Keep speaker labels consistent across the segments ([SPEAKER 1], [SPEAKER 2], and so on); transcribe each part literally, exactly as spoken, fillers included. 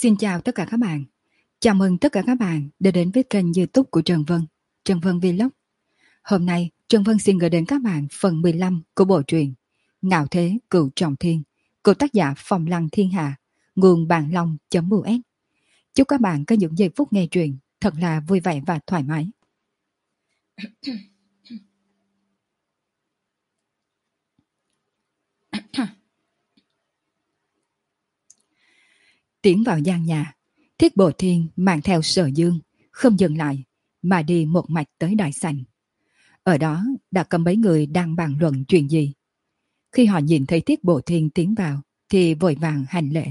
[SPEAKER 1] Xin chào tất cả các bạn. Chào mừng tất cả các bạn đã đến với kênh YouTube của Trần Vân, Trần Vân Vlog. Hôm nay, Trần Vân xin gửi đến các bạn phần mười lăm của bộ truyện Ngạo Thế Cửu Trọng Thiên của tác giả Phong Lăng Thiên Hạ, nguồn bàn long.us. Chúc các bạn có những giây phút nghe truyện thật là vui vẻ và thoải mái. Tiến vào gian nhà, Thiết Bộ Thiên mang theo Sở Dương, không dừng lại, mà đi một mạch tới đại sảnh. Ở đó đã có mấy người đang bàn luận chuyện gì. Khi họ nhìn thấy Thiết Bộ Thiên tiến vào, thì vội vàng hành lễ.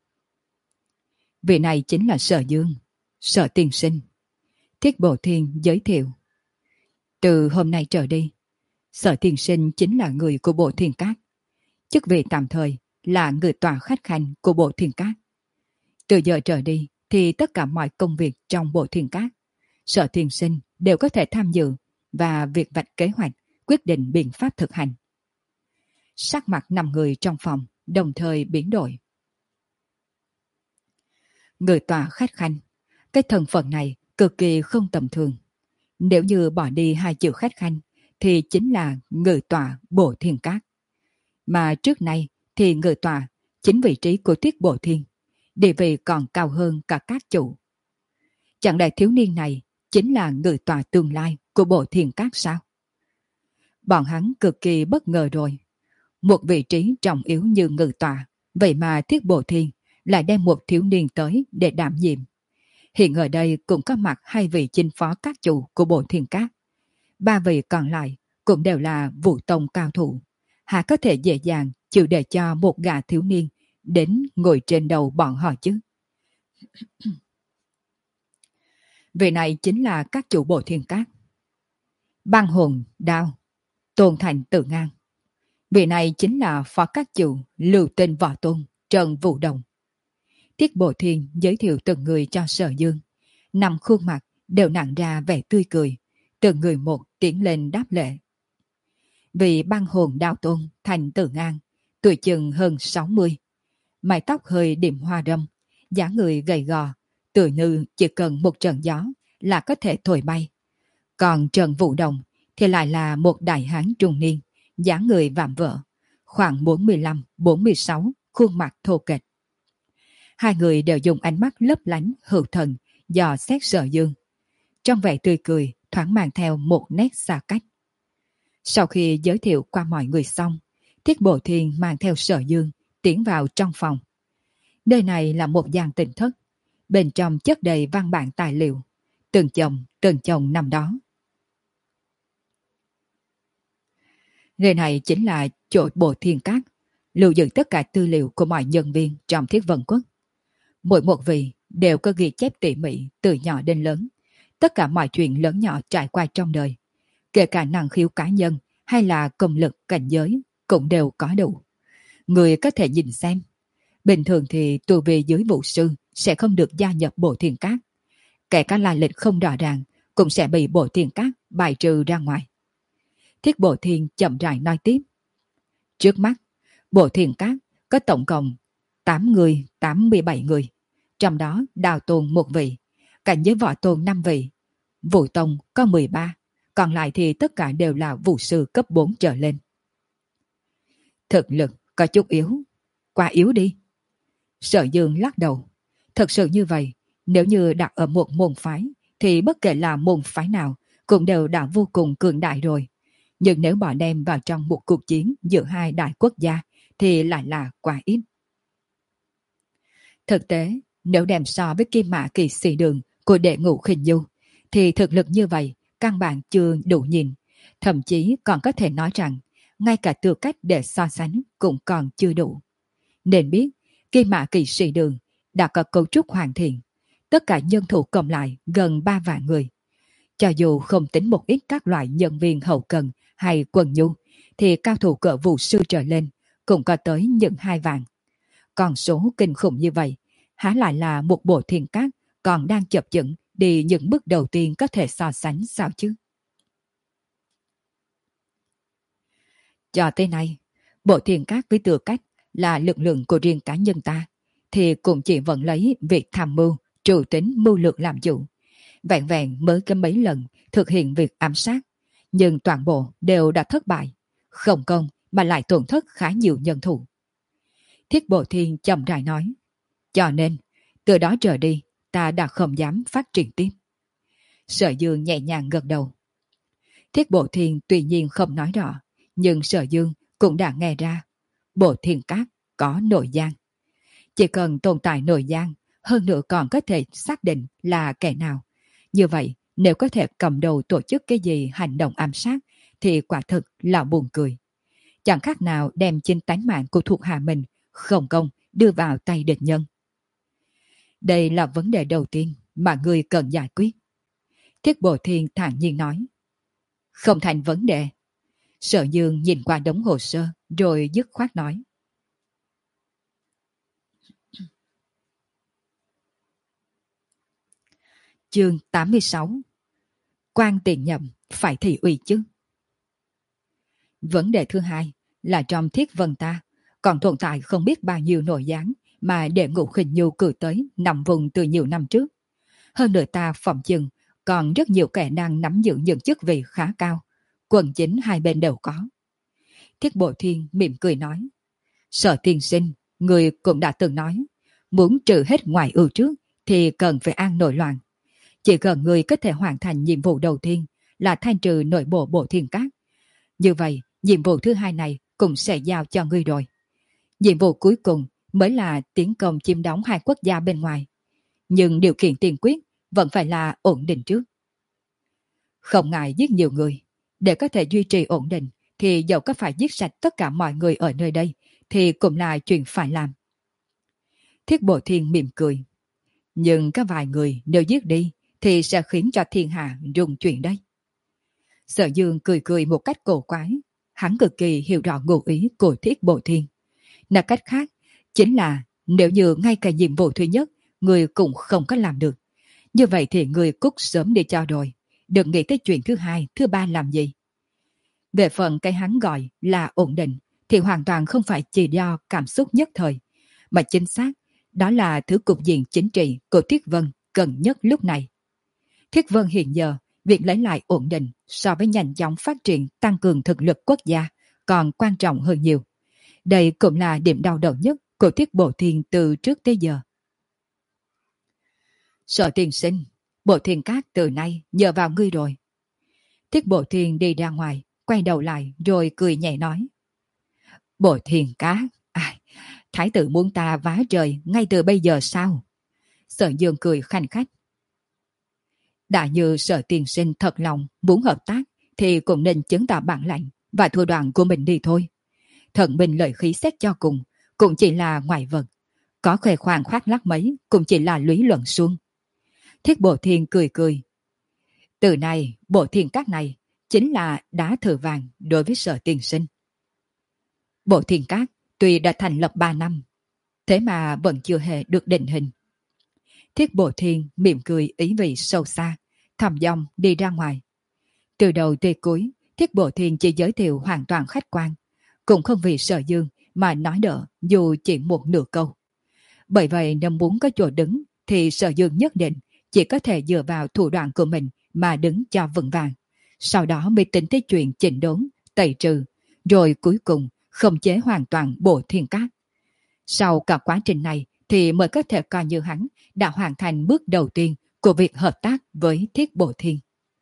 [SPEAKER 1] Vị này chính là Sở Dương, Sở tiên sinh. Thiết Bộ Thiên giới thiệu. Từ hôm nay trở đi, Sở tiên sinh chính là người của Bộ Thiên Các. Chức vị tạm thời là người tòa khách khanh của Bộ Thiên Các. Từ giờ trở đi thì tất cả mọi công việc trong Bộ Thiên Các, Sở tiên sinh đều có thể tham dự và việc vạch kế hoạch, quyết định biện pháp thực hành. Sắc mặt năm người trong phòng đồng thời biến đổi. Người tòa khách khanh, cái thân phận này cực kỳ không tầm thường. Nếu như bỏ đi hai chữ khách khanh thì chính là người tòa Bộ Thiên Các. Mà trước nay thì người tòa chính vị trí của Tiết Bộ Thiên, địa vị còn cao hơn cả các chủ. Chẳng lẽ thiếu niên này chính là người tòa tương lai của Bộ Thiên Các sao? Bọn hắn cực kỳ bất ngờ rồi. Một vị trí trọng yếu như ngự tòa, vậy mà Thiết Bộ Thiên lại đem một thiếu niên tới để đảm nhiệm. Hiện ở đây cũng có mặt hai vị chinh phó các chủ của Bộ Thiên Các. Ba vị còn lại cũng đều là vũ tông cao thủ. Hà có thể dễ dàng chịu để cho một gã thiếu niên đến ngồi trên đầu bọn họ chứ? Vị này chính là các chủ Bộ Thiên Các. Băng Hồn Đao, Tôn Thành Tự Ngang. Vị này chính là phó các chủ Lưu Tinh Võ Tôn, Trần Vũ Đồng. Tiết Bộ Thiên giới thiệu từng người cho Sở Dương. Năm khuôn mặt đều nặng ra vẻ tươi cười, từng người một tiến lên đáp lễ. Vị Băng Hồn Đao Tôn Thành Tự Ngang, tuổi chừng hơn sáu mươi, mái tóc hơi điểm hoa râm, dáng người gầy gò, tựa như chỉ cần một trận gió là có thể thổi bay. Còn Trần Vũ Đồng thì lại là một đại hán trung niên, dáng người vạm vỡ, khoảng bốn mươi lăm bốn mươi sáu, khuôn mặt thô kệch. Hai người đều dùng ánh mắt lấp lánh hữu thần dò xét Sở Dương. Trong vẻ tươi cười thoáng mang theo một nét xa cách. Sau khi giới thiệu qua mọi người xong, Thiết Bộ Thiên mang theo Sở Dương tiến vào trong phòng. Nơi này là một gian tịnh thất, bên trong chất đầy văn bản tài liệu, từng chồng từng chồng nằm đó. Nơi này chính là chỗ Bộ Thiên Các, lưu giữ tất cả tư liệu của mọi nhân viên trong Thiết Vân Quốc. Mỗi một vị đều có ghi chép tỉ mỉ từ nhỏ đến lớn, tất cả mọi chuyện lớn nhỏ trải qua trong đời, kể cả năng khiếu cá nhân hay là công lực cảnh giới cũng đều có đủ. Người có thể nhìn xem. Bình thường thì tu vi dưới vũ sư sẽ không được gia nhập Bộ Thiên Các. Kể cả lai lịch không rõ ràng cũng sẽ bị Bộ Thiên Các bài trừ ra ngoài. Thiết Bộ Thiên chậm rãi nói tiếp. Trước mắt, Bộ Thiên Các có tổng cộng tám người, tám mươi bảy người. Trong đó Đào Tôn một vị, cảnh giới Võ Tôn năm vị, Vũ Tông có mười ba, còn lại thì tất cả đều là vũ sư cấp bốn trở lên. Thực lực có chút yếu, quá yếu đi. Sở Dương lắc đầu. Thật sự như vậy, nếu như đặt ở một môn phái, thì bất kể là môn phái nào cũng đều đã vô cùng cường đại rồi. Nhưng nếu bỏ đem vào trong một cuộc chiến giữa hai đại quốc gia, thì lại là quá ít. Thực tế, nếu đem so với Kim Mã Kỳ Sĩ Đường của Đệ Ngũ Khinh Du, thì thực lực như vậy căn bản chưa đủ nhìn. Thậm chí còn có thể nói rằng, ngay cả tư cách để so sánh cũng còn chưa đủ. Nên biết, Kim Mã Kỳ Sĩ Đường đã có cấu trúc hoàn thiện. Tất cả nhân thủ cộng lại gần ba vạn người. Cho dù không tính một ít các loại nhân viên hậu cần hay quần nhu, thì cao thủ cỡ vũ sư trở lên cũng có tới những hai vạn. Còn số kinh khủng như vậy, há lại là một Bộ Thiên Các còn đang chập chững đi những bước đầu tiên có thể so sánh sao chứ? Cho tới nay, Bộ Thiên Các với tư cách là lực lượng của riêng cá nhân ta, thì cũng chỉ vẫn lấy việc tham mưu, trù tính mưu lược làm chủ. Vẹn vẹn mới có mấy lần thực hiện việc ám sát, nhưng toàn bộ đều đã thất bại, không công mà lại tổn thất khá nhiều nhân thủ. Thiết Bộ Thiên chậm rãi nói, cho nên từ đó trở đi ta đã không dám phát triển tiếp. Sở Dương nhẹ nhàng gật đầu. Thiết Bộ Thiên tuy nhiên không nói rõ, nhưng Sở Dương cũng đã nghe ra Bộ Thiên Các có nội gian. Chỉ cần tồn tại nội gian, hơn nữa còn có thể xác định là kẻ nào. Như vậy, nếu có thể cầm đầu tổ chức cái gì hành động ám sát, thì quả thực là buồn cười. Chẳng khác nào đem chính tánh mạng của thuộc hạ mình không công đưa vào tay địch nhân. Đây là vấn đề đầu tiên mà người cần giải quyết. Thiết Bộ Thiên thản nhiên nói. Không thành vấn đề. Sở Dương nhìn qua đống hồ sơ rồi dứt khoát nói. Chương tám mươi sáu. Quan tiền nhậm phải thị uy chứ. Vấn đề thứ hai là trong Thiết Vân ta còn tồn tại không biết bao nhiêu nội gián mà Đệ Ngũ Khinh Nhu cử tới nằm vùng từ nhiều năm trước. Hơn nữa ta phỏng chừng còn rất nhiều kẻ đang nắm giữ những chức vị khá cao, quần chính hai bên đều có. Thiết Bộ Thiên mỉm cười nói, Sở tiên sinh, người cũng đã từng nói, muốn trừ hết ngoại ưu trước thì cần phải an nội loạn. Chỉ cần người có thể hoàn thành nhiệm vụ đầu tiên là thanh trừ nội bộ Bộ Thiên Các. Như vậy, nhiệm vụ thứ hai này cũng sẽ giao cho ngươi rồi. Nhiệm vụ cuối cùng mới là tiến công chiếm đóng hai quốc gia bên ngoài. Nhưng điều kiện tiên quyết vẫn phải là ổn định trước. Không ngại giết nhiều người. Để có thể duy trì ổn định thì dẫu có phải giết sạch tất cả mọi người ở nơi đây thì cũng là chuyện phải làm. Thiết Bộ Thiên mỉm cười. Nhưng có vài người nếu giết đi thì sẽ khiến cho thiên hạ rung chuyển đấy. Sở Dương cười cười một cách cổ quái. Hắn cực kỳ hiểu rõ ngụ ý của Thiết Bộ Thiên. Nói cách khác, chính là nếu như ngay cả nhiệm vụ thứ nhất người cũng không có làm được, như vậy thì người cút sớm đi cho rồi. Đừng nghĩ tới chuyện thứ hai, thứ ba làm gì. Về phần cái hắn gọi là ổn định thì hoàn toàn không phải chỉ do cảm xúc nhất thời, mà chính xác đó là thứ cục diện chính trị của Thiết Vân cần nhất lúc này. Thiết Vân hiện giờ, việc lấy lại ổn định so với nhanh chóng phát triển tăng cường thực lực quốc gia còn quan trọng hơn nhiều. Đây cũng là điểm đau đầu nhất của Thiết Bộ Thiên từ trước tới giờ. Sở tiên sinh, Bộ Thiên Các từ nay nhờ vào ngươi rồi. Thiết Bộ Thiên đi ra ngoài, quay đầu lại rồi cười nhẹ nói. Bộ Thiên Các, à, thái tử muốn ta vá trời ngay từ bây giờ sao? Sở Dương cười khanh khách. Đã như Sở tiên sinh thật lòng muốn hợp tác thì cũng nên chứng tỏ bản lãnh và thủ đoạn của mình đi thôi. Thần mình lợi khí xét cho cùng cũng chỉ là ngoại vật, có khoe khoang khoác lác mấy cũng chỉ là lý luận suông. Thiết Bộ Thiên cười cười. Từ nay Bộ Thiên Các này chính là đá thử vàng đối với Sở tiên sinh. Bộ Thiên Các tuy đã thành lập ba năm, thế mà vẫn chưa hề được định hình. Thiết Bộ Thiên mỉm cười ý vị sâu xa, thầm dong đi ra ngoài. Từ đầu tới cuối, Thiết Bộ Thiên chỉ giới thiệu hoàn toàn khách quan, cũng không vì Sở Dương mà nói đỡ dù chỉ một nửa câu. Bởi vậy nếu muốn có chỗ đứng thì Sở Dương nhất định chỉ có thể dựa vào thủ đoạn của mình mà đứng cho vững vàng. Sau đó mới tính tới chuyện chỉnh đốn, tẩy trừ, rồi cuối cùng khống chế hoàn toàn Bộ Thiên Các. Sau cả quá trình này thì mới có thể coi như hắn đã hoàn thành bước đầu tiên của việc hợp tác với Thiết Bộ Thiên.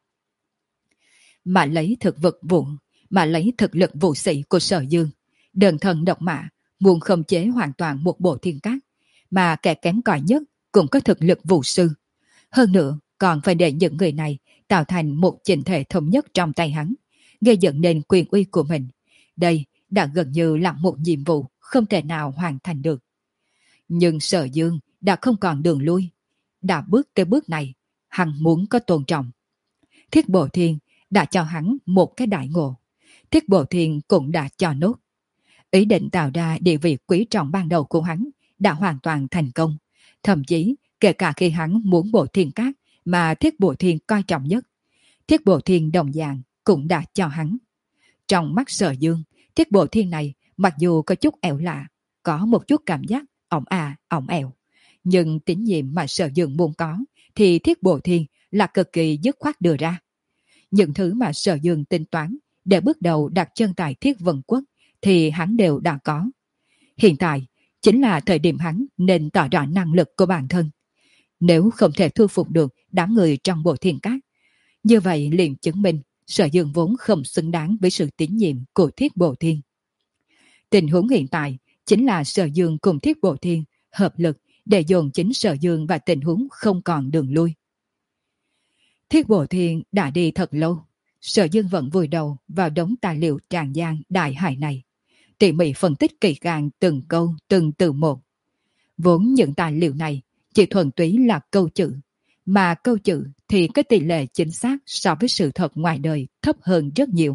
[SPEAKER 1] Mà lấy thực vật vụ, mà lấy thực lực vụ sĩ của Sở Dương, đơn thần độc mã, muốn khống chế hoàn toàn một Bộ Thiên Các, mà kẻ kém cỏi nhất cũng có thực lực vụ sư. Hơn nữa, còn phải để những người này tạo thành một chỉnh thể thống nhất trong tay hắn, gây dựng nên quyền uy của mình. Đây đã gần như là một nhiệm vụ không thể nào hoàn thành được. Nhưng Sở Dương đã không còn đường lui. Đã bước tới bước này, hắn muốn có tôn trọng. Thiết Bộ Thiên đã cho hắn một cái đại ngộ. Thiết Bộ Thiên cũng đã cho nốt. Ý định tạo ra địa vị quý trọng ban đầu của hắn đã hoàn toàn thành công. Thậm chí, kể cả khi hắn muốn Bộ Thiên Các mà Thiết Bộ Thiên coi trọng nhất, Thiết Bộ Thiên đồng dạng cũng đã cho hắn. Trong mắt Sở Dương, Thiết Bộ Thiên này mặc dù có chút ẻo lạ, có một chút cảm giác ỏng à, ỏng ẻo. Nhưng tín nhiệm mà Sở Dương muốn có thì Thiết Bộ Thiên là cực kỳ dứt khoát đưa ra. Những thứ mà Sở Dương tính toán để bước đầu đặt chân tại Thiết Vân Quốc thì hắn đều đã có. Hiện tại chính là thời điểm hắn nên tỏ rõ năng lực của bản thân. Nếu không thể thu phục được đám người trong Bộ Thiên Các, như vậy liền chứng minh Sở Dương vốn không xứng đáng với sự tín nhiệm của Thiết Bộ Thiên. Tình huống hiện tại chính là Sở Dương cùng Thiết Bộ Thiên hợp lực để dồn chính Sở Dương và tình huống không còn đường lui. Thiết Bộ Thiên đã đi thật lâu, Sở Dương vẫn vùi đầu vào đống tài liệu tràn gian đại hải này, tỉ mỉ phân tích kỹ càng từng câu từng từ một. Vốn những tài liệu này chỉ thuần túy là câu chữ, mà câu chữ thì cái tỷ lệ chính xác so với sự thật ngoài đời thấp hơn rất nhiều.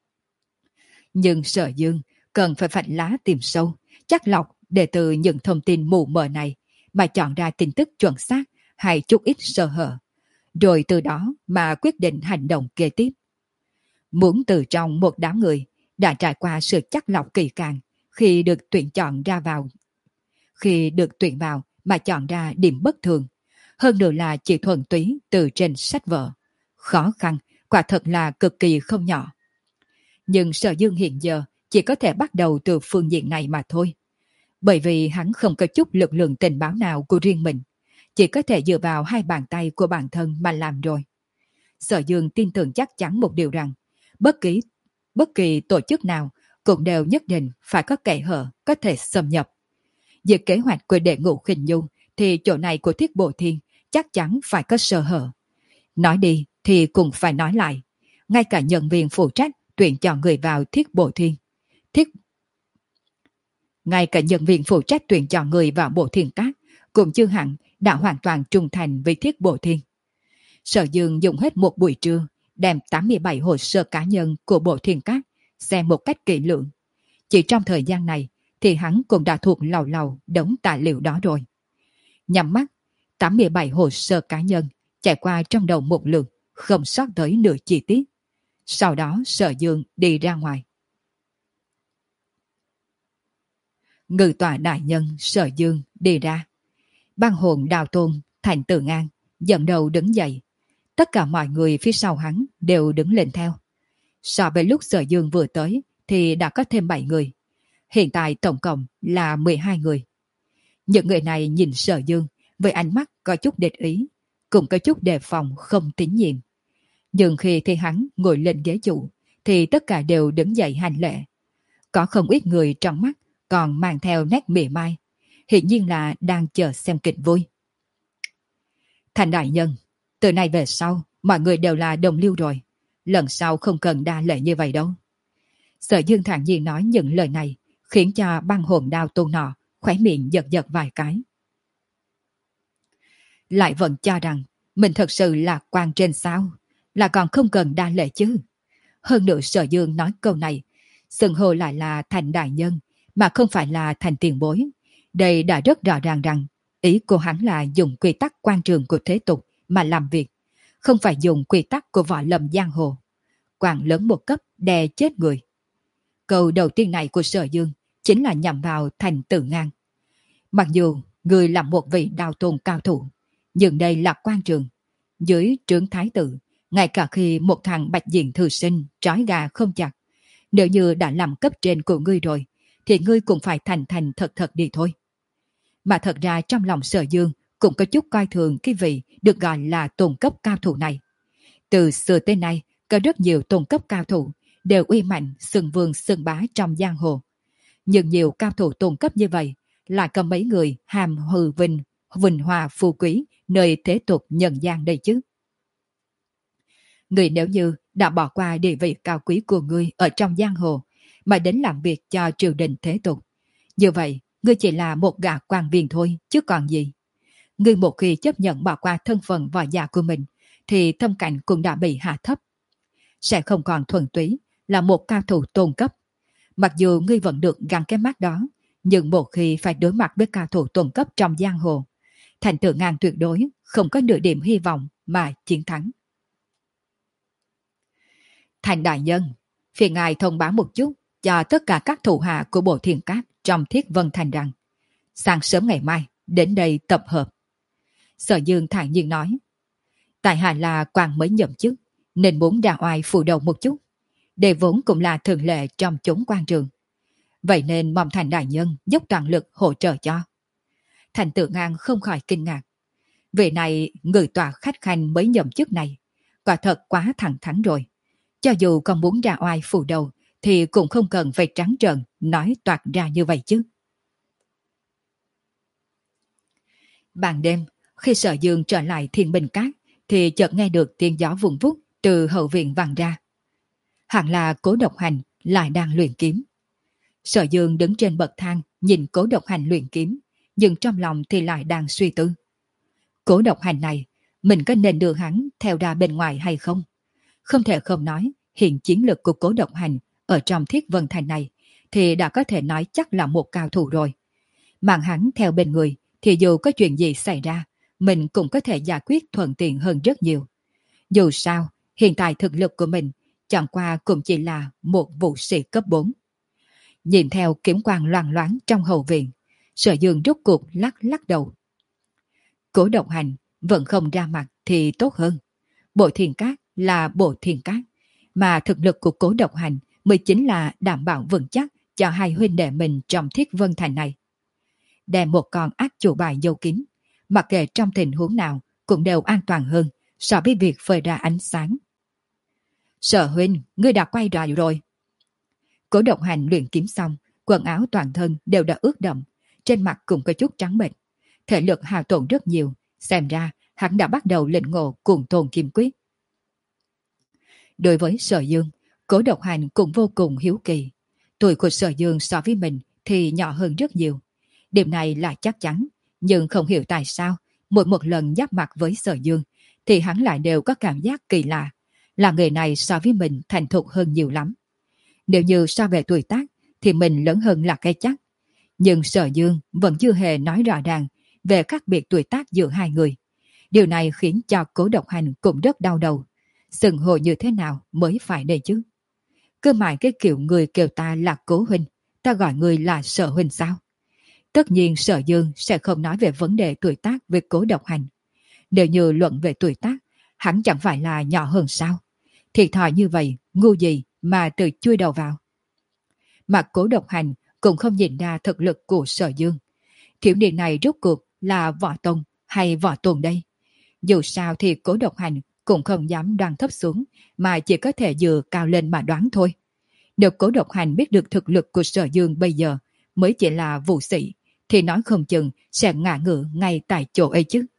[SPEAKER 1] Nhưng Sở Dương cần phải phạch lá tìm sâu, chắc lọc để từ những thông tin mù mờ này mà chọn ra tin tức chuẩn xác hay chút ít sơ hở, rồi từ đó mà quyết định hành động kế tiếp. Muốn từ trong một đám người đã trải qua sự chắc lọc kỳ càng khi được tuyển chọn ra vào, khi được tuyển vào mà chọn ra điểm bất thường, hơn nữa là chỉ thuần túy từ trên sách vở, khó khăn quả thật là cực kỳ không nhỏ. Nhưng Sở Dương hiện giờ chỉ có thể bắt đầu từ phương diện này mà thôi, bởi vì hắn không có chút lực lượng tình báo nào của riêng mình, chỉ có thể dựa vào hai bàn tay của bản thân mà làm rồi. Sở Dương tin tưởng chắc chắn một điều rằng bất kỳ bất kỳ tổ chức nào cũng đều nhất định phải có kẽ hở có thể xâm nhập. Về kế hoạch của đệ ngũ Khinh Nhu thì chỗ này của Thiết Bộ Thiên chắc chắn phải có sơ hở. Nói đi thì cũng phải nói lại, ngay cả nhân viên phụ trách tuyển chọn người vào Thiết Bộ Thiên, Thiết ngay cả nhân viên phụ trách tuyển chọn người vào Bộ Thiên Các cũng chưa hẳn đã hoàn toàn trung thành với Thiết Bộ Thiên. Sở Dương dùng hết một buổi trưa đem tám mươi bảy hồ sơ cá nhân của Bộ Thiên Các xem một cách kỹ lưỡng. Chỉ trong thời gian này thì hắn cũng đã thuộc lầu lầu đống tài liệu đó rồi. Nhắm mắt, tám mươi bảy hồ sơ cá nhân chạy qua trong đầu một lượt, không sót tới nửa chi tiết. Sau đó Sở Dương đi ra ngoài. Ngự tọa đại nhân Sở Dương đi ra. Băng hồn Đào Tôn, Thành Tử Ngang dẫn đầu đứng dậy. Tất cả mọi người phía sau hắn đều đứng lên theo. So với lúc Sở Dương vừa tới thì đã có thêm bảy người. Hiện tại tổng cộng là mười hai người. Những người này nhìn Sở Dương với ánh mắt có chút địch ý, cũng có chút đề phòng không tín nhiệm. Nhưng khi thấy hắn ngồi lên ghế chủ thì tất cả đều đứng dậy hành lễ. Có không ít người trong mắt còn mang theo nét mỉa mai, hiển nhiên là đang chờ xem kịch vui. Thành đại nhân, từ nay về sau mọi người đều là đồng lưu rồi, lần sau không cần đa lễ như vậy đâu. Sở Dương thản nhiên nói những lời này khiến cho băng hồn Đao Tôn nọ khóe miệng giật giật vài cái. Lại vẫn cho rằng mình thật sự là quan trên sao, là còn không cần đa lễ chứ. Hơn nữa Sở Dương nói câu này xưng hô lại là Thành đại nhân mà không phải là Thành tiền bối. Đây đã rất rõ ràng rằng ý của hắn là dùng quy tắc quan trường của thế tục mà làm việc, không phải dùng quy tắc của võ lâm giang hồ. Quan lớn một cấp đè chết người. Câu đầu tiên này của Sở Dương chính là nhằm vào Thành Tử Ngang. Mặc dù người là một vị Đao Tôn cao thủ, nhưng đây là quan trường. Dưới trướng thái tử, ngay cả khi một thằng bạch diện thư sinh trói gà không chặt, nếu như đã làm cấp trên của ngươi rồi thì ngươi cũng phải thành thành thật thật đi thôi. Mà thật ra trong lòng Sở Dương cũng có chút coi thường cái vị được gọi là tôn cấp cao thủ này. Từ xưa tới nay có rất nhiều tôn cấp cao thủ đều uy mạnh xưng vương xưng bá trong giang hồ. Nhưng nhiều cao thủ tôn cấp như vậy lại có mấy người hàm hư vinh, vinh hòa phú quý nơi thế tục nhân gian đây chứ. Người nếu như đã bỏ qua địa vị cao quý của ngươi ở trong giang hồ mà đến làm việc cho triều đình thế tục, như vậy ngươi chỉ là một gã quan viên thôi chứ còn gì. Ngươi một khi chấp nhận bỏ qua thân phận võ giả của mình thì tâm cảnh cũng đã bị hạ thấp, sẽ không còn thuần túy là một cao thủ tôn cấp. Mặc dù ngươi vẫn được gắn cái mắt đó, nhưng một khi phải đối mặt với cao thủ tôn cấp trong giang hồ, Thành Tử Ngang tuyệt đối không có nửa điểm hy vọng mà chiến thắng. Thành đại nhân, phiền ngài thông báo một chút cho tất cả các thủ hạ của Bộ Thiên Các trong Thiết Vân Thành rằng Sáng sớm ngày mai, đến đây tập hợp. Sở Dương thản nhiên nói. Tại hạ là quan mới nhậm chức, nên muốn ra oai phủ đầu một chút. Đây vốn cũng là thường lệ trong chốn quan trường. Vậy nên mong Thành đại nhân dốc toàn lực hỗ trợ cho. Thành Tự Ngang không khỏi kinh ngạc. Vị này người tòa khách khanh mới nhậm chức này, quả thật quá thẳng thắn rồi. Cho dù còn muốn ra oai phủ đầu, thì cũng không cần phải trắng trợn nói toạc ra như vậy chứ. Ban đêm, khi Sở Dương trở lại Thiên Bình Cát, thì chợt nghe được tiếng gió vun vút từ hậu viện vang ra. Hẳn là Cố Độc Hành lại đang luyện kiếm. Sở Dương đứng trên bậc thang nhìn Cố Độc Hành luyện kiếm, nhưng trong lòng thì lại đang suy tư. Cố Độc Hành này, mình có nên đưa hắn theo ra bên ngoài hay không? Không thể không nói, hiện chiến lực của Cố Độc Hành ở trong Thiết Vân Thành này thì đã có thể nói chắc là một cao thủ rồi. Mang hắn theo bên người thì dù có chuyện gì xảy ra, mình cũng có thể giải quyết thuận tiện hơn rất nhiều. Dù sao, hiện tại thực lực của mình chẳng qua cũng chỉ là một vũ sĩ cấp bốn. Nhìn theo kiếm quang loang loáng trong hậu viện, Sở Dương rút cuộc lắc lắc đầu. Cố Độc Hành vẫn không ra mặt thì tốt hơn. Bộ Thiên Cát là Bộ Thiên Cát, mà thực lực của Cố Độc Hành mới chính là đảm bảo vững chắc cho hai huynh đệ mình trong Thiết Vân Thành này. Đem một con ác chủ bài giấu kín, mặc kệ trong tình huống nào cũng đều an toàn hơn so với việc phơi ra ánh sáng. Sở huynh, ngươi đã quay lại rồi. Cố Độc Hành luyện kiếm xong, quần áo toàn thân đều đã ướt đẫm, trên mặt cũng có chút trắng bệch, thể lực hao tổn rất nhiều, xem ra hắn đã bắt đầu lĩnh ngộ Cuồng Tôn Kim Quyết. Đối với Sở Dương, Cố Độc Hành cũng vô cùng hiếu kỳ. Tuổi của Sở Dương so với mình thì nhỏ hơn rất nhiều. Điểm này là chắc chắn, nhưng không hiểu tại sao mỗi một lần giáp mặt với Sở Dương thì hắn lại đều có cảm giác kỳ lạ, là người này so với mình thành thục hơn nhiều lắm. Nếu như so về tuổi tác thì mình lớn hơn là cái chắc. Nhưng Sở Dương vẫn chưa hề nói rõ ràng về khác biệt tuổi tác giữa hai người. Điều này khiến cho Cố Độc Hành cũng rất đau đầu. Xưng hô như thế nào mới phải đây chứ? Cứ mãi cái kiểu người kêu ta là Cố huynh, ta gọi người là Sở huynh sao? Tất nhiên Sở Dương sẽ không nói về vấn đề tuổi tác với Cố Độc Hành. Nếu như luận về tuổi tác, hắn chẳng phải là nhỏ hơn sao? Thiệt thòi như vậy, ngu gì mà tự chui đầu vào. Mà Cố Độc Hành cũng không nhìn ra thực lực của Sở Dương. Thiếu niên này rốt cuộc là võ tông hay võ tuần đây? Dù sao thì Cố Độc Hành cũng không dám đoan thấp xuống, mà chỉ có thể dựa cao lên mà đoán thôi. Nếu Cố Độc Hành biết được thực lực của Sở Dương bây giờ mới chỉ là vũ sĩ, thì nói không chừng sẽ ngã ngựa ngay tại chỗ ấy chứ.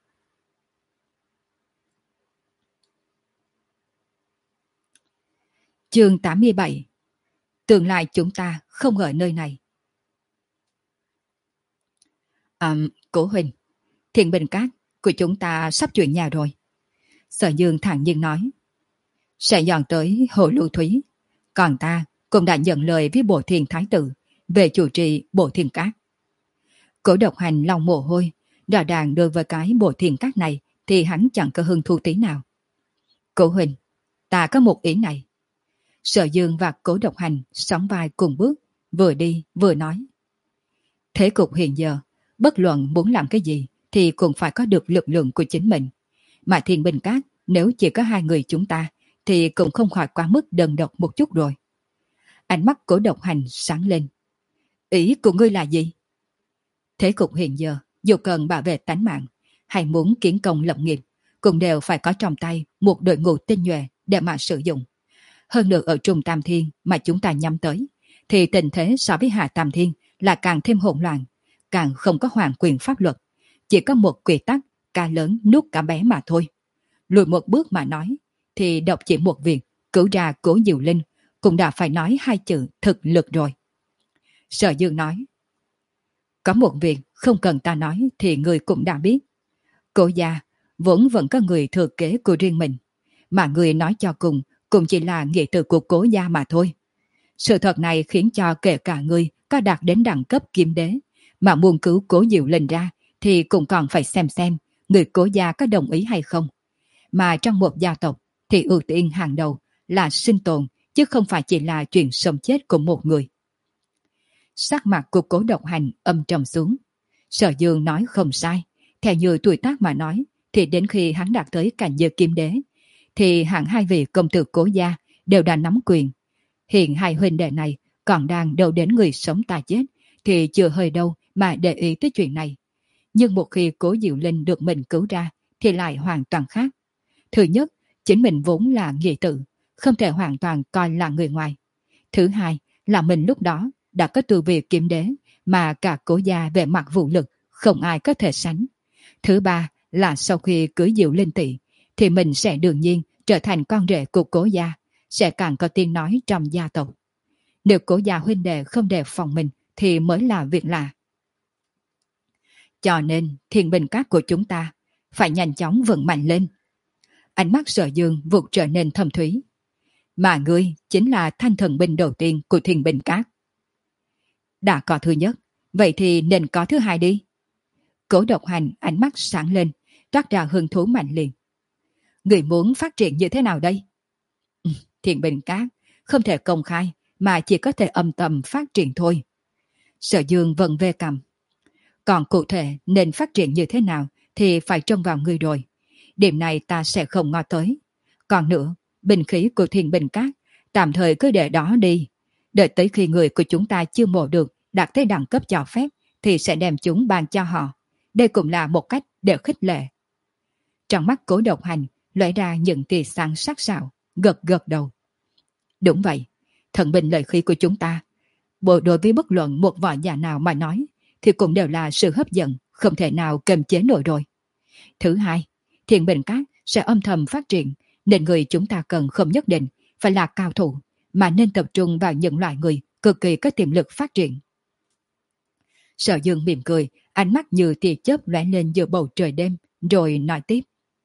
[SPEAKER 1] Chương tám mươi bảy. Tương lai chúng ta không ở nơi này. À, Cố huynh, Thiên Bình Cát của chúng ta sắp chuyển nhà rồi. Sở Dương thản nhiên nói. Sẽ dọn tới Hồ Lưu Thúy. Còn ta cũng đã nhận lời với Bộ Thiên Thái Tử về chủ trì Bộ Thiên Cát. Cố Độc Hành lòng mồ hôi, rõ ràng đối với cái Bộ Thiên Cát này thì hắn chẳng có hứng thú tí nào. Cố huynh, ta có một ý này. Sở Dương và Cố Độc Hành sóng vai cùng bước, vừa đi vừa nói. Thế cục hiện giờ, bất luận muốn làm cái gì thì cũng phải có được lực lượng của chính mình. Mà Thiên Bình Cát nếu chỉ có hai người chúng ta thì cũng không khỏi quá mức đơn độc một chút rồi. Ánh mắt Cố Độc Hành sáng lên. Ý của ngươi là gì? Thế cục hiện giờ, dù cần bảo vệ tánh mạng hay muốn kiến công lập nghiệp, cũng đều phải có trong tay một đội ngũ tinh nhuệ để mà sử dụng. Hơn nữa ở Trung Tam Thiên mà chúng ta nhắm tới, thì tình thế so với Hạ Tam Thiên là càng thêm hỗn loạn, càng không có hoàn quyền pháp luật. Chỉ có một quy tắc, cá lớn nuốt cá bé mà thôi. Lùi một bước mà nói, thì đọc chỉ một việc, cứu ra Cố Diệu Linh, cũng đã phải nói hai chữ thực lực rồi. Sở Dương nói. Có một việc không cần ta nói thì người cũng đã biết. Cố gia vốn vẫn có người thừa kế của riêng mình, mà người nói cho cùng cũng chỉ là nghĩa tử của Cố gia mà thôi. Sự thật này khiến cho kể cả người có đạt đến đẳng cấp kim đế, mà muốn cứu Cố Diệu Linh ra thì cũng còn phải xem xem người Cố gia có đồng ý hay không. Mà trong một gia tộc thì ưu tiên hàng đầu là sinh tồn, chứ không phải chỉ là chuyện sống chết của một người. Sắc mặt của Cố Độc Hành âm trầm xuống. Sở Dương nói không sai. Theo như tuổi tác mà nói, thì đến khi hắn đạt tới cảnh giới kim đế, thì hẳn hai vị công tử Cố gia đều đã nắm quyền. Hiện hai huynh đệ này còn đang đâu đến người sống ta chết, thì chưa hơi đâu mà để ý tới chuyện này. Nhưng một khi Cố Diệu Linh được mình cứu ra, thì lại hoàn toàn khác. Thứ nhất, chính mình vốn là nghĩa tử, không thể hoàn toàn coi là người ngoài. Thứ hai, là mình lúc đó đã có tu vi kiếm đế, mà cả Cố gia về mặt vũ lực không ai có thể sánh. Thứ ba là sau khi cưới Diệu Linh tỷ, thì mình sẽ đương nhiên trở thành con rể của Cố gia, sẽ càng có tiếng nói trong gia tộc. Nếu Cố gia huynh đệ không đề phòng mình thì mới là việc lạ. Cho nên thiên bình các của chúng ta phải nhanh chóng vững mạnh lên. Ánh mắt Sở Dương vụt trở nên thâm thúy. Mà ngươi chính là thanh thần binh đầu tiên của thiên bình các. Đã có thứ nhất, vậy thì nên có thứ hai đi. Cố Độc Hành ánh mắt sáng lên, toát ra hứng thú mạnh liền. Người muốn phát triển như thế nào đây? Ừ, Thiên Bình Các không thể công khai, mà chỉ có thể âm thầm phát triển thôi. Sở Dương vẫn về cầm. Còn cụ thể nên phát triển như thế nào thì phải trông vào người rồi. Điểm này ta sẽ không ngó tới. Còn nữa, bình khí của Thiên Bình Các tạm thời cứ để đó đi. Đợi tới khi người của chúng ta chưa mổ được đạt tới đẳng cấp cho phép thì sẽ đem chúng bàn cho họ. Đây cũng là một cách để khích lệ. Trong mắt Cố Độc Hành lóe ra những tia sáng sắc sảo, gật gật đầu. Đúng vậy, thần binh lợi khí của chúng ta, bộ đối với bất luận một võ giả nào mà nói, thì cũng đều là sự hấp dẫn, không thể nào kiềm chế nổi rồi. Thứ hai, Thiên Bình Các sẽ âm thầm phát triển, nên người chúng ta cần không nhất định phải là cao thủ, mà nên tập trung vào những loại người cực kỳ có tiềm lực phát triển. Sở Dương mỉm cười, ánh mắt như tia chớp lóe lên giữa bầu trời đêm, rồi nói tiếp.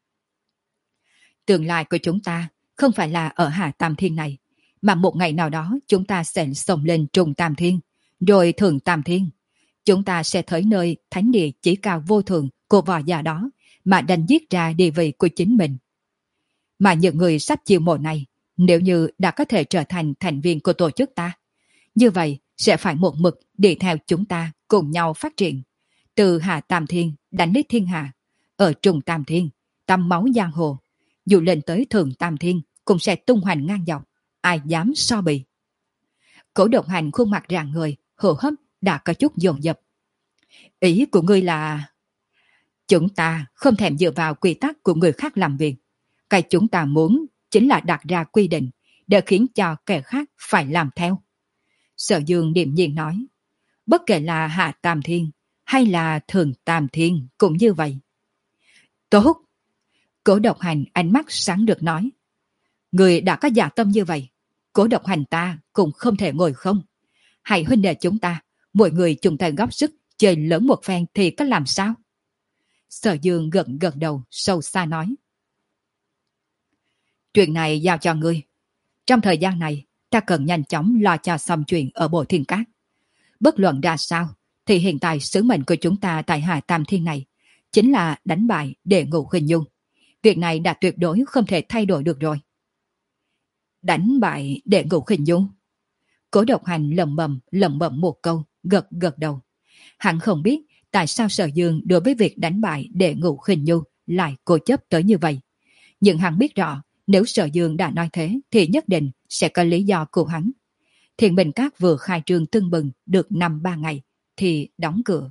[SPEAKER 1] Tương lai của chúng ta không phải là ở Hạ Tam Thiên này, mà một ngày nào đó chúng ta sẽ xông lên Trung Tam Thiên, rồi Thượng Tam Thiên. Chúng ta sẽ tới nơi thánh địa chỉ cao vô thượng của võ giả đó, mà đánh giết ra địa vị của chính mình. Mà những người sắp chiêu mộ này, nếu như đã có thể trở thành thành viên của tổ chức ta, như vậy sẽ phải một mực đi theo chúng ta cùng nhau phát triển. Từ Hạ Tam Thiên đánh lấy thiên hạ, ở Trung Tam Thiên, tắm máu giang hồ, dù lên tới Thượng Tam Thiên cũng sẽ tung hoành ngang dọc, ai dám so bì. Cố Độc Hành khuôn mặt rạng người, hô hấp đã có chút dồn dập. Ý của ngươi là... Chúng ta không thèm dựa vào quy tắc của người khác làm việc. Cái chúng ta muốn chính là đặt ra quy định để khiến cho kẻ khác phải làm theo. Sở Dương điềm nhiên nói. Bất kể là Hạ Tam Thiên hay là Thượng Tam Thiên cũng như vậy. Tốt! Cố Độc Hành ánh mắt sáng được nói. Người đã có dạ tâm như vậy, Cố Độc Hành ta cũng không thể ngồi không. Hãy huynh đệ chúng ta, mỗi người chung tay góp sức chơi lớn một phen thì có làm sao? Sở Dương gật gật đầu, sâu xa nói. Chuyện này giao cho ngươi. Trong thời gian này, ta cần nhanh chóng lo cho xong chuyện ở Bộ Thiên Cát. Bất luận ra sao, thì hiện tại sứ mệnh của chúng ta tại Hạ Tam Thiên này chính là đánh bại Đệ Ngũ Khinh Nhung. Việc này đã tuyệt đối không thể thay đổi được rồi. Đánh bại Đệ Ngũ Khinh Nhung? Cố Độc Hành lẩm bẩm lẩm bẩm một câu, gật gật đầu. Hắn không biết tại sao Sở Dương đối với việc đánh bại Đệ Ngũ Khinh Nhung lại cố chấp tới như vậy. Nhưng hắn biết rõ, nếu Sở Dương đã nói thế thì nhất định sẽ có lý do của hắn. Thiên Bình Các vừa khai trương tưng bừng được năm ba ngày thì đóng cửa.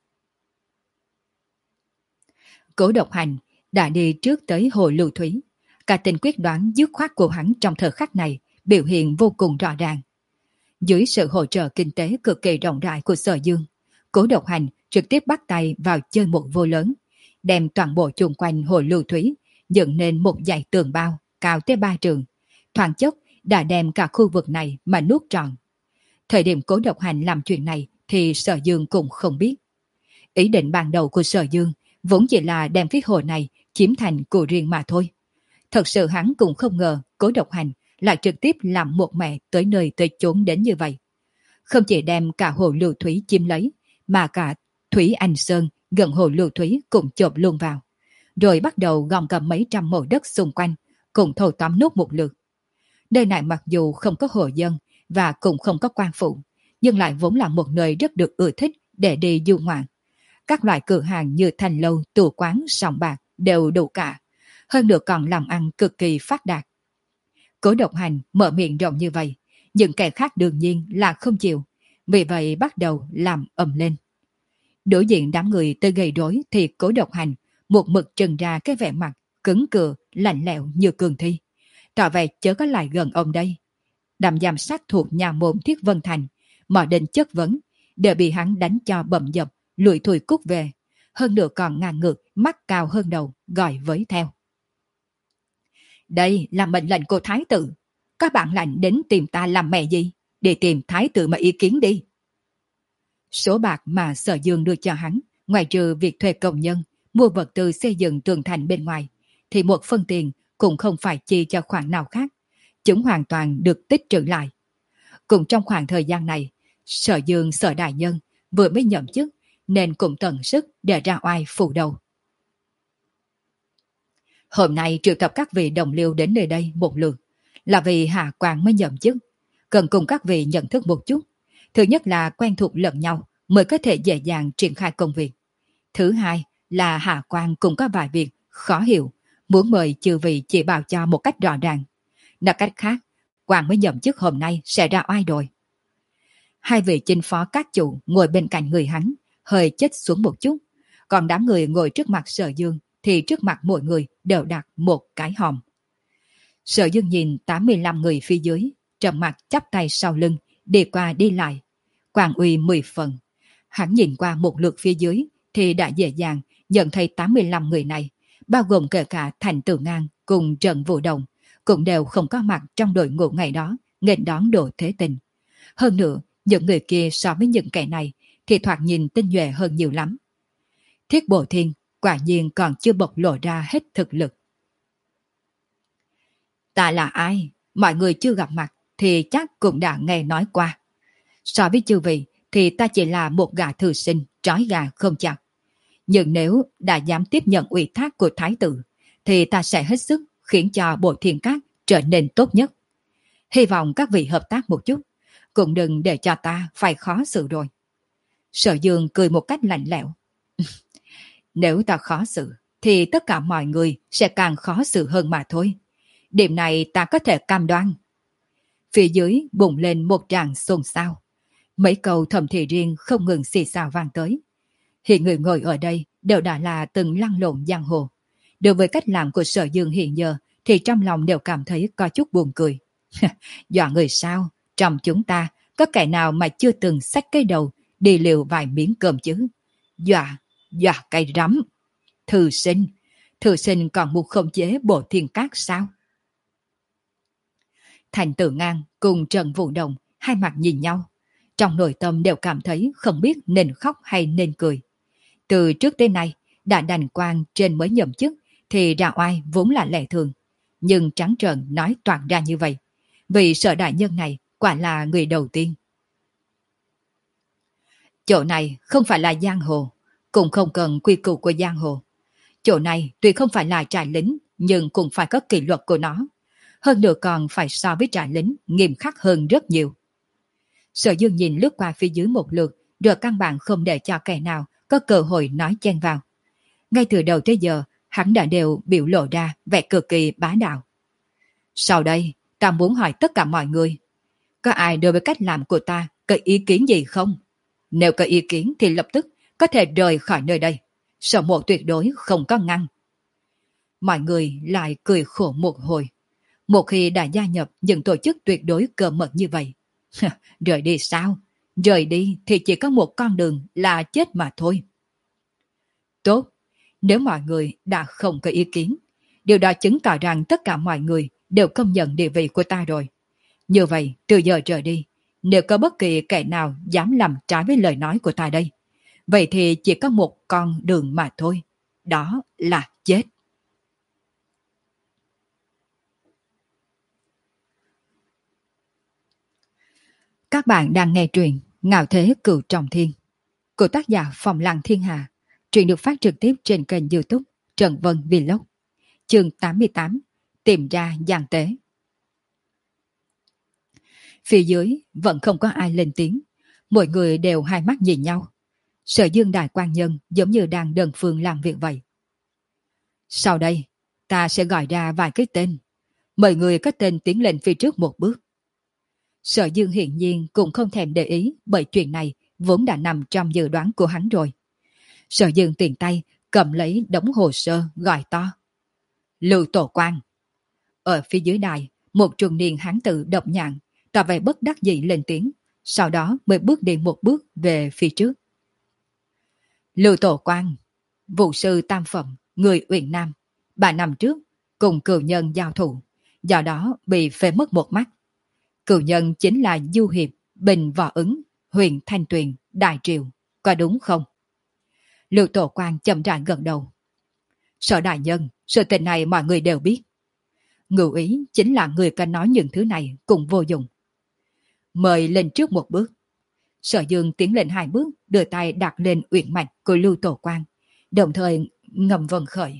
[SPEAKER 1] Cố Độc Hành đã đi trước tới hồ Lưu Thúy. Cả tình quyết đoán dứt khoát của hắn trong thời khắc này biểu hiện vô cùng rõ ràng. Dưới sự hỗ trợ kinh tế cực kỳ rộng rãi của Sở Dương, Cố Độc Hành trực tiếp bắt tay vào chơi một vô lớn, đem toàn bộ chung quanh hồ Lưu Thúy dựng nên một dãy tường bao cao tới ba trường, thoáng chốc đã đem cả khu vực này mà nuốt trọn. Thời điểm Cố Độc Hành làm chuyện này thì Sở Dương cũng không biết. Ý định ban đầu của Sở Dương vốn chỉ là đem cái hồ này chiếm thành của riêng mà thôi. Thật sự hắn cũng không ngờ Cố Độc Hành lại trực tiếp làm một mẹ tới nơi tới chốn đến như vậy. Không chỉ đem cả hồ Lưu Thúy chiếm lấy, mà cả Thúy Anh Sơn gần hồ Lưu Thúy cũng chộp luôn vào. Rồi bắt đầu gom cầm mấy trăm mẫu đất xung quanh, cùng thâu tóm nốt một lượt. Nơi này mặc dù không có hộ dân và cũng không có quan phụ, nhưng lại vốn là một nơi rất được ưa thích để đi du ngoạn. Các loại cửa hàng như thành lâu, tủ quán, sòng bạc đều đủ cả. Hơn nữa còn làm ăn cực kỳ phát đạt. Cố Độc Hành mở miệng rộng như vậy, những kẻ khác đương nhiên là không chịu, vì vậy bắt đầu làm ầm lên. Đối diện đám người tới gây rối thì Cố Độc Hành một mực trừng ra cái vẻ mặt cứng cựa, lạnh lẽo như cường thi, tỏ vẻ chớ có lại gần ông đây. Đám giám sát thuộc nhà môn Thiết Vân Thành, mọi định chất vấn, đều bị hắn đánh cho bầm dập, lùi thùi cút về. Hơn nữa còn ngang ngược, mắt cao hơn đầu, gọi với theo. Đây là mệnh lệnh của Thái tử. Các bạn lạnh đến tìm ta làm mẹ gì? Để tìm Thái tử mà ý kiến đi. Số bạc mà Sở Dương đưa cho hắn, ngoài trừ việc thuê công nhân, mua vật tư xây dựng tường thành bên ngoài, thì một phân tiền cũng không phải chi cho khoản nào khác. Chúng hoàn toàn được tích trữ lại. Cũng trong khoảng thời gian này, Sở Dương Sở Đại Nhân vừa mới nhậm chức nên cũng tận sức để ra oai phủ đầu. Hôm nay triệu tập các vị đồng liêu đến nơi đây một lượt, là vì Hạ Quang mới nhậm chức. Cần cùng các vị nhận thức một chút. Thứ nhất là quen thuộc lẫn nhau mới có thể dễ dàng triển khai công việc. Thứ hai là Hạ Quang cũng có vài việc khó hiểu, muốn mời chư vị chỉ bảo cho một cách rõ ràng. Nói cách khác, Quang mới nhậm chức hôm nay sẽ ra oai rồi. Hai vị chinh phó các chủ ngồi bên cạnh người hắn, hơi chết xuống một chút. Còn đám người ngồi trước mặt Sở Dương thì trước mặt mỗi người đều đặt một cái hòm. Sở Dương nhìn tám mươi lăm người phía dưới, trầm mặt chắp tay sau lưng, đi qua đi lại. Quang uy mười phần. Hắn nhìn qua một lượt phía dưới thì đã dễ dàng nhận thấy tám mươi lăm người này, bao gồm kể cả Thành Tử Ngang cùng Trần Vũ Đồng, cũng đều không có mặt trong đội ngũ ngày đó nghênh đón Đỗ Thế Tình. Hơn nữa, những người kia so với những kẻ này thì thoạt nhìn tinh nhuệ hơn nhiều lắm. Thiết Bộ Thiên quả nhiên còn chưa bộc lộ ra hết thực lực. Ta là ai? Mọi người chưa gặp mặt thì chắc cũng đã nghe nói qua. So với chư vị thì ta chỉ là một gã thư sinh trói gà không chặt. Nhưng nếu đã dám tiếp nhận ủy thác của Thái tử thì ta sẽ hết sức khiến cho Bộ Thiên Các trở nên tốt nhất. Hy vọng các vị hợp tác một chút, cũng đừng để cho ta phải khó xử rồi. Sở Dương cười một cách lạnh lẽo. Nếu ta khó xử thì tất cả mọi người sẽ càng khó xử hơn mà thôi. Điểm này ta có thể cam đoan. Phía dưới bùng lên một tràng xôn xao. Mấy câu thầm thì riêng không ngừng xì xào vang tới. Hiện người ngồi ở đây đều đã là từng lăn lộn giang hồ. Đối với cách làm của Sở Dương hiện giờ thì trong lòng đều cảm thấy có chút buồn cười. Dọa người sao? Trong chúng ta có kẻ nào mà chưa từng xách cái đầu đi liều vài miếng cơm chứ? Dọa, dọa cay rắm. Thư sinh, thư sinh còn muốn khống chế Bộ Thiên Các sao? Thành Tử Ngang cùng Trần Vũ Đồng hai mặt nhìn nhau. Trong nội tâm đều cảm thấy không biết nên khóc hay nên cười. Từ trước tới nay, đã đành quan trên mới nhậm chức thì ra oai vốn là lệ thường. Nhưng trắng trợn nói toạc ra như vậy. Vì Sở Đại Nhân này quả là người đầu tiên. Chỗ này không phải là giang hồ, cũng không cần quy củ của giang hồ. Chỗ này tuy không phải là trại lính, nhưng cũng phải có kỷ luật của nó. Hơn nữa còn phải so với trại lính nghiêm khắc hơn rất nhiều. Sở Dương nhìn lướt qua phía dưới một lượt, rồi căn bản không để cho kẻ nào có cơ hội nói chen vào. Ngay từ đầu tới giờ, hắn đã đều biểu lộ ra vẻ cực kỳ bá đạo. Sau đây, ta muốn hỏi tất cả mọi người, có ai đối với cách làm của ta có ý kiến gì không? Nếu có ý kiến thì lập tức có thể rời khỏi nơi đây. Sở Mộ tuyệt đối không có ngăn. Mọi người lại cười khổ một hồi. Một khi đã gia nhập những tổ chức tuyệt đối cơ mật như vậy, rời đi sao? Rời đi thì chỉ có một con đường là chết mà thôi. Tốt, nếu mọi người đã không có ý kiến, điều đó chứng tỏ rằng tất cả mọi người đều công nhận địa vị của ta rồi. Như vậy, từ giờ trở đi, nếu có bất kỳ kẻ nào dám làm trái với lời nói của ta đây, vậy thì chỉ có một con đường mà thôi. Đó là chết. Các bạn đang nghe truyện Ngạo Thế Cửu Trọng Thiên của tác giả Phòng Lăng Thiên Hà. Truyện được phát trực tiếp trên kênh YouTube Trần Vân Vlog. Chương tám mươi tám. Tìm ra gian tế. Phía dưới vẫn không có ai lên tiếng. Mọi người đều hai mắt nhìn nhau. Sở Dương đại quan nhân giống như đang đơn phương làm việc vậy. Sau đây, ta sẽ gọi ra vài cái tên. Mời người có tên tiến lên phía trước một bước. Sở Dương hiển nhiên cũng không thèm để ý, bởi chuyện này vốn đã nằm trong dự đoán của hắn rồi. Sở Dương tiền tay cầm lấy đống hồ sơ gọi to. Lưu Tổ Quang. Ở phía dưới đài, một trung niên hán tử độc nhạn, tỏ vẻ bất đắc dĩ lên tiếng, sau đó mới bước đi một bước về phía trước. Lưu Tổ Quang, vụ sư tam phẩm, người Uyển Nam, ba năm trước cùng cửu nhân giao thủ, do đó bị phế mất một mắt. Cửu nhân chính là Du Hiệp, Bình Võ Ứng, Huyền Thanh Tuyền, Đại Triều, có đúng không? Lưu Tổ Quang chậm rãi gật đầu. Sở đại nhân, sự tình này mọi người đều biết. Ngụ ý chính là người có nói những thứ này cũng vô dụng. Mời lên trước một bước. Sở Dương tiến lên hai bước, đưa tay đặt lên uyển mạch của Lưu Tổ Quang, đồng thời ngầm vận khởi.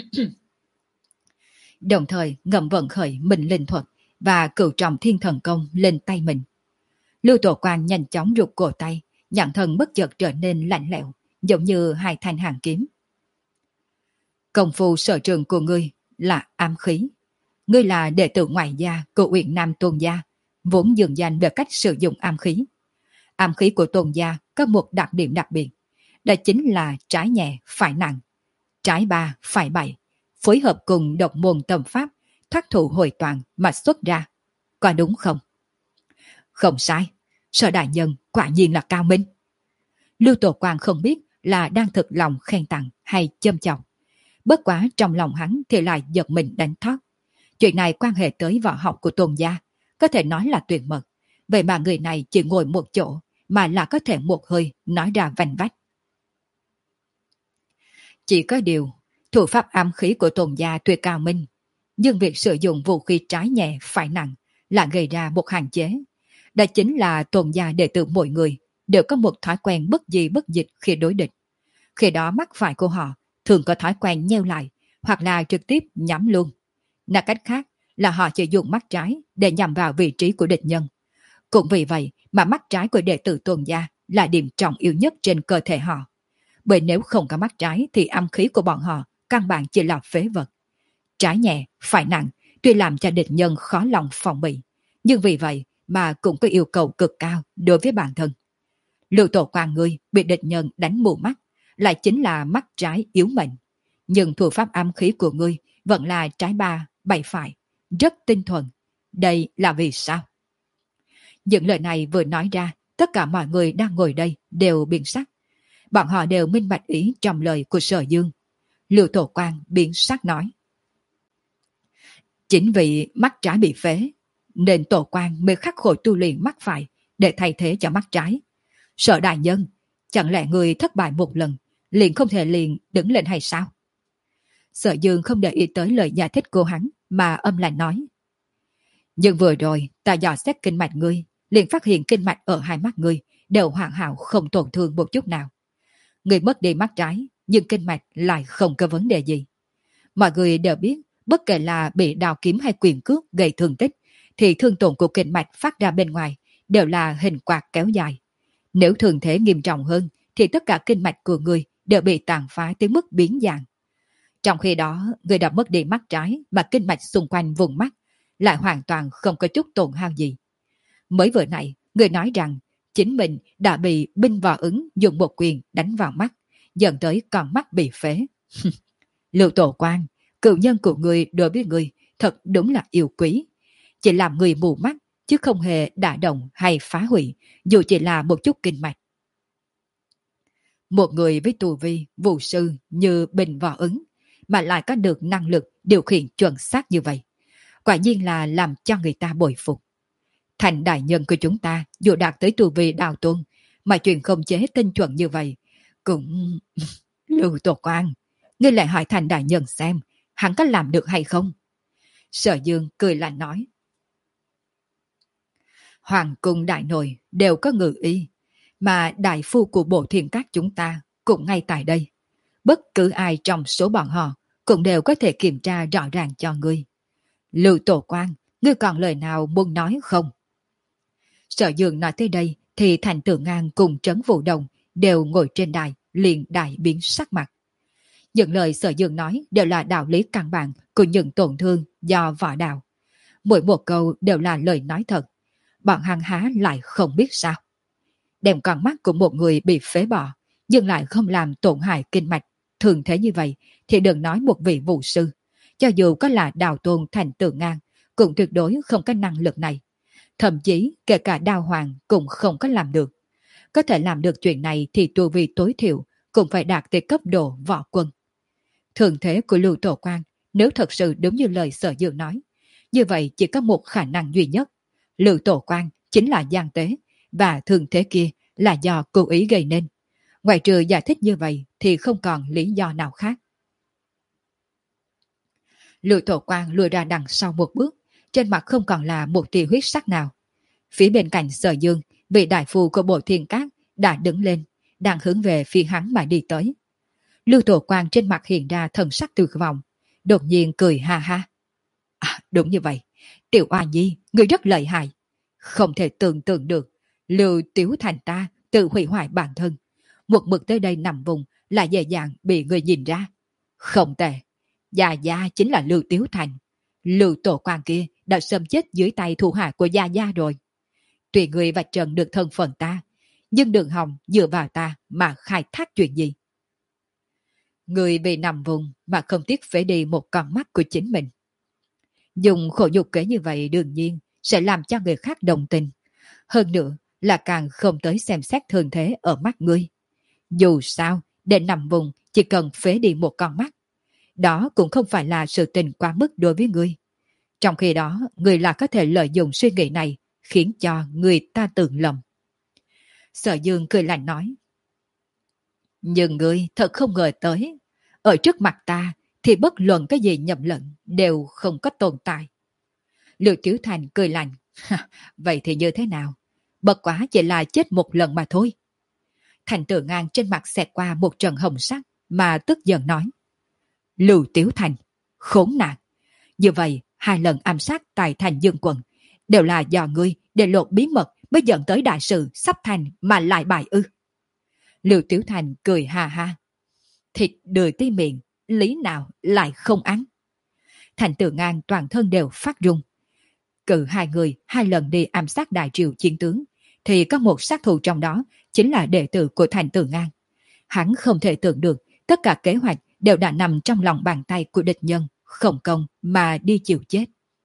[SPEAKER 1] đồng thời ngầm vận khởi mình linh thuật và cửu trọng thiên thần công lên tay mình. Lưu Tổ Quang nhanh chóng rụt cổ tay, nhãn thần bất chợt trở nên lạnh lẽo, giống như hai thanh hàng kiếm. Công phu sở trường của ngươi là ám khí. Ngươi là đệ tử ngoại gia của Uyển Nam Tôn gia, vốn dường danh về cách sử dụng ám khí. Ám khí của Tôn gia có một đặc điểm đặc biệt, đó chính là trái nhẹ phải nặng, trái ba phải bảy, phối hợp cùng độc môn tâm pháp, thoát thủ hồi toàn mà xuất ra. Có đúng không? Không sai, Sở đại nhân quả nhiên là cao minh. Lưu Tổ Quang không biết là đang thực lòng khen tặng hay châm chọc. Bất quá trong lòng hắn thì lại giật mình đánh thoát. Chuyện này quan hệ tới võ học của Tôn gia, có thể nói là tuyệt mật. Vậy mà người này chỉ ngồi một chỗ mà là có thể một hơi nói ra vành vách. Chỉ có điều, thủ pháp ám khí của Tôn gia tuyệt cao minh, nhưng việc sử dụng vũ khí trái nhẹ phải nặng là gây ra một hạn chế. Đó chính là Tôn gia đệ tử mỗi người đều có một thói quen bất di bất dịch khi đối địch. Khi đó mắt phải của họ thường có thói quen nheo lại hoặc là trực tiếp nhắm luôn. Nói cách khác là họ chỉ dùng mắt trái để nhằm vào vị trí của địch nhân. Cũng vì vậy mà mắt trái của đệ tử Tôn gia là điểm trọng yếu nhất trên cơ thể họ. Bởi nếu không có mắt trái thì âm khí của bọn họ căn bản chỉ là phế vật. Trái nhẹ, phải nặng, tuy làm cho địch nhân khó lòng phòng bị, nhưng vì vậy mà cũng có yêu cầu cực cao đối với bản thân. Lưu Tổ Quang ngươi bị địch nhân đánh mù mắt, lại chính là mắt trái yếu mệnh. Nhưng thủ pháp âm khí của ngươi vẫn là trái ba, bảy phải, rất tinh thuần. Đây là vì sao? Những lời này vừa nói ra, tất cả mọi người đang ngồi đây đều biến sắc. Bọn họ đều minh bạch ý trong lời của Sở Dương. Lưu Tổ Quang biến sắc nói. Chính vì mắt trái bị phế, nên Tổ Quang mới khắc khổ tu luyện mắt phải để thay thế cho mắt trái. Sở đại nhân, chẳng lẽ người thất bại một lần, liền không thể liền đứng lên hay sao? Sở Dương không để ý tới lời giải thích của hắn mà âm lạnh nói. Nhưng vừa rồi ta dò xét kinh mạch ngươi, liền phát hiện kinh mạch ở hai mắt ngươi đều hoàn hảo không tổn thương một chút nào. Ngươi mất đi mắt trái, nhưng kinh mạch lại không có vấn đề gì. Mọi người đều biết, bất kể là bị đào kiếm hay quyền cước gây thương tích, thì thương tổn của kinh mạch phát ra bên ngoài đều là hình quạt kéo dài. Nếu thường thế nghiêm trọng hơn, thì tất cả kinh mạch của ngươi đều bị tàn phá tới mức biến dạng. Trong khi đó, ngươi đã mất đi mắt trái mà kinh mạch xung quanh vùng mắt lại hoàn toàn không có chút tổn hao gì. Mới vừa nãy, người nói rằng chính mình đã bị binh võ ứng dùng một quyền đánh vào mắt, dẫn tới con mắt bị phế. Lưu Tổ Quang, cựu nhân của người đối với người thật đúng là yêu quý. Chỉ làm người mù mắt, chứ không hề đả động hay phá hủy, dù chỉ là một chút kinh mạch. Một người với tu vi, vũ sư như Bình Võ Ứng, mà lại có được năng lực điều khiển chuẩn xác như vậy, quả nhiên là làm cho người ta bội phục. Thành đại nhân của chúng ta dù đạt tới tu vi đạo tôn, mà chuyện không chế tinh chuẩn như vậy, cũng... Lưu Tổ Quang, ngươi lại hỏi Thành đại nhân xem, hắn có làm được hay không? Sở Dương cười lạnh nói. Hoàng cung đại nội đều có ngự y, mà đại phu của bộ thiên các chúng ta cũng ngay tại đây. Bất cứ ai trong số bọn họ cũng đều có thể kiểm tra rõ ràng cho ngươi. Lưu Tổ Quang, ngươi còn lời nào muốn nói không? Sở Dương nói tới đây thì Thành Tử Ngang cùng Trấn Vũ Đồng đều ngồi trên đài, liền đại biến sắc mặt. Những lời Sở Dương nói đều là đạo lý căn bản của những tổn thương do võ đạo. Mỗi một câu đều là lời nói thật. Bọn hắn há lại không biết sao. Đem con mắt của một người bị phế bỏ, nhưng lại không làm tổn hại kinh mạch. Thường thế như vậy thì đừng nói một vị vũ sư. Cho dù có là Đào Tôn Thành Tử Ngang, cũng tuyệt đối không có năng lực này. Thậm chí kể cả Đao Hoàng cũng không có làm được. Có thể làm được chuyện này thì tu vi tối thiểu cũng phải đạt tới cấp độ võ quân. Thường thế của Lưu Tổ Quang, nếu thật sự đúng như lời Sở Dương nói, như vậy chỉ có một khả năng duy nhất. Lưu Tổ Quang chính là gian tế, và thường thế kia là do cố ý gây nên. Ngoài trừ giải thích như vậy thì không còn lý do nào khác. Lưu Tổ Quang lùi ra đằng sau một bước, trên mặt không còn là một tia huyết sắc nào. Phía bên cạnh Sở Dương, vị đại phu của Bộ Thiên Cát đã đứng lên, đang hướng về phía hắn mà đi tới. Lưu Tổ Quang trên mặt hiện ra thần sắc tuyệt vọng, đột nhiên cười ha ha. À, đúng như vậy, Tiểu Oa Nhi, người rất lợi hại. Không thể tưởng tượng được, Lưu Tiếu Thành ta tự hủy hoại bản thân. Một mực tới đây nằm vùng là dễ dàng bị người nhìn ra. Không tệ, Gia Gia chính là Lưu Tiếu Thành. Lưu Tổ Quang kia đã sớm chết dưới tay thủ hạ của Gia Gia rồi. Tùy người và trần được thân phận ta, nhưng đừng hòng dựa vào ta mà khai thác chuyện gì. Người bị nằm vùng mà không tiếc phế đi một con mắt của chính mình. Dùng khổ nhục kế như vậy đương nhiên sẽ làm cho người khác đồng tình. Hơn nữa là càng không tới xem xét thường thế ở mắt ngươi. Dù sao, để nằm vùng chỉ cần phế đi một con mắt. Đó cũng không phải là sự tình quá mức đối với ngươi. Trong khi đó, ngươi là có thể lợi dụng suy nghĩ này khiến cho người ta tưởng lầm. Sở Dương cười lạnh nói. Nhưng ngươi thật không ngờ tới. Ở trước mặt ta thì bất luận cái gì nhầm lẫn đều không có tồn tại. Lưu Tiếu Thành cười lạnh. Vậy thì như thế nào? Bất quá chỉ là chết một lần mà thôi. Thành Tử Ngang trên mặt xẹt qua một trận hồng sắc mà tức giận nói. Lưu Tiếu Thành, khốn nạn. Như vậy, hai lần ám sát tại thành Dương Quận đều là do ngươi để lộ bí mật mới dẫn tới đại sự sắp thành mà lại bại ư. Lưu Tiếu Thành cười ha ha. Thịt đười tí miệng, lý nào lại không ăn. Thành Tử Ngang toàn thân đều phát run. Cự hai người hai lần đi ám sát đại triều chiến tướng, thì có một sát thủ trong đó chính là đệ tử của Thành Tử Ngang. Hắn không thể tưởng được tất cả kế hoạch đều đã nằm trong lòng bàn tay của địch nhân, không công mà đi chịu chết.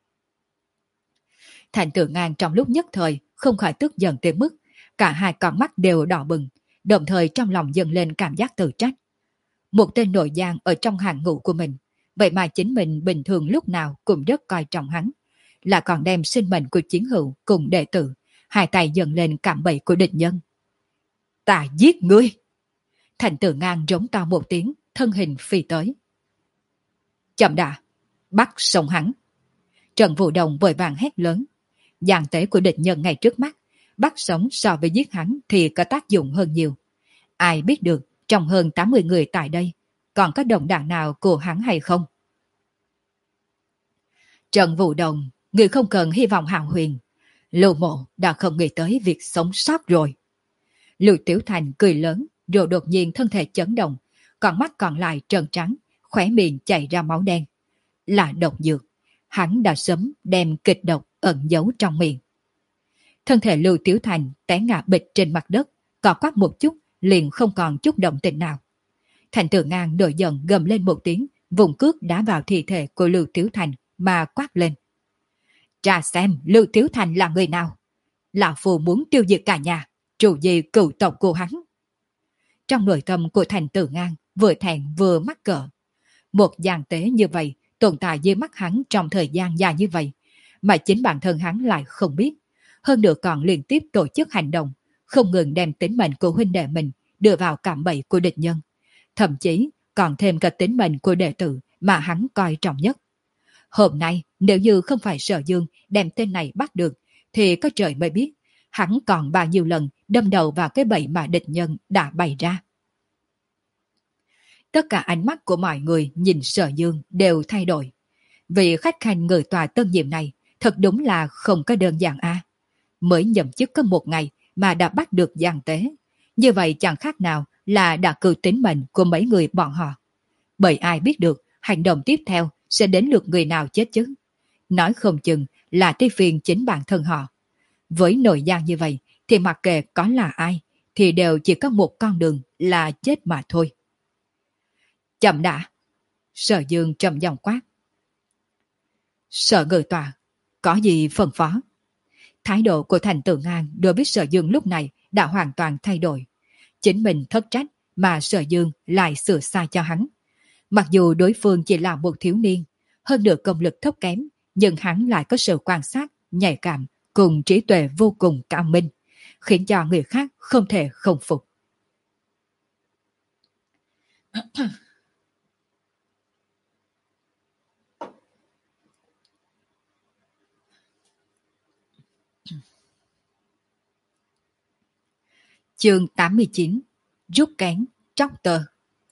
[SPEAKER 1] Thành Tử Ngang trong lúc nhất thời không khỏi tức giận tới mức cả hai con mắt đều đỏ bừng, đồng thời trong lòng dâng lên cảm giác tự trách. Một tên nội giang ở trong hàng ngũ của mình, vậy mà chính mình bình thường lúc nào cũng rất coi trọng hắn, là còn đem sinh mệnh của chiến hữu cùng đệ tử, hai tay dâng lên cạm bẫy của địch nhân. Ta giết ngươi! Thành Tử Ngang rống to một tiếng, thân hình phi tới. Chậm đã, bắt sống hắn. Trần Vũ Đồng vội vàng hét lớn. Giàn tế của địch nhân ngay trước mắt, bắt sống so với giết hắn thì có tác dụng hơn nhiều. Ai biết được trong hơn tám mươi người tại đây còn có đồng đảng nào của hắn hay không? Trần Vũ Đồng, người không cần hy vọng hào huyền. Lưu Mộ đã không nghĩ tới việc sống sót rồi. Lưu Tiểu Thành cười lớn, rồi đột nhiên thân thể chấn động, con mắt còn lại trơn trắng, khóe miệng chảy ra máu đen. Là độc dược, hắn đã sớm đem kịch độc ẩn giấu trong miệng. Thân thể Lưu Tiểu Thành té ngã bịch trên mặt đất, cọ quắp một chút, liền không còn chút động tình nào. Thành Tử Ngang nổi giận gầm lên một tiếng, vùng cước đá vào thi thể của Lưu Tiểu Thành mà quát lên. Tra xem Lưu Tiểu Thành là người nào? Lão Phu muốn tiêu diệt cả nhà, trụ gì cửu tộc của hắn. Trong nội tâm của Thành Tử Ngang vừa thẹn vừa mắc cỡ. Một gian tế như vậy tồn tại dưới mắt hắn trong thời gian dài như vậy, mà chính bản thân hắn lại không biết. Hơn nữa còn liên tiếp tổ chức hành động, không ngừng đem tính mệnh của huynh đệ mình đưa vào cạm bẫy của địch nhân. Thậm chí còn thêm cả tính mệnh của đệ tử mà hắn coi trọng nhất. Hôm nay nếu như không phải Sở Dương đem tên này bắt được, thì có trời mới biết hắn còn bao nhiêu lần đâm đầu vào cái bẫy mà địch nhân đã bày ra. Tất cả ánh mắt của mọi người nhìn Sở Dương đều thay đổi. Vì khách khanh người tòa tân nhiệm này thật đúng là không có đơn giản a. Mới nhậm chức có một ngày mà đã bắt được gian tế. Như vậy chẳng khác nào là đã cử tính mệnh của mấy người bọn họ. Bởi ai biết được hành động tiếp theo sẽ đến lượt người nào chết chứ. Nói không chừng là tới phiền chính bản thân họ. Với nội gian như vậy thì mặc kệ có là ai thì đều chỉ có một con đường là chết mà thôi. Chậm đã. Sở Dương trầm giọng quát. Sở Ngự Tọa, có gì phân phó? Thái độ của Thành Tử Ngang đối với Sở Dương lúc này đã hoàn toàn thay đổi. Chính mình thất trách mà Sở Dương lại sửa sai cho hắn. Mặc dù đối phương chỉ là một thiếu niên, hơn được công lực thấp kém, nhưng hắn lại có sự quan sát, nhạy cảm cùng trí tuệ vô cùng cao minh, khiến cho người khác không thể không phục. Chương tám mươi chín. Rút kén, tróc tơ.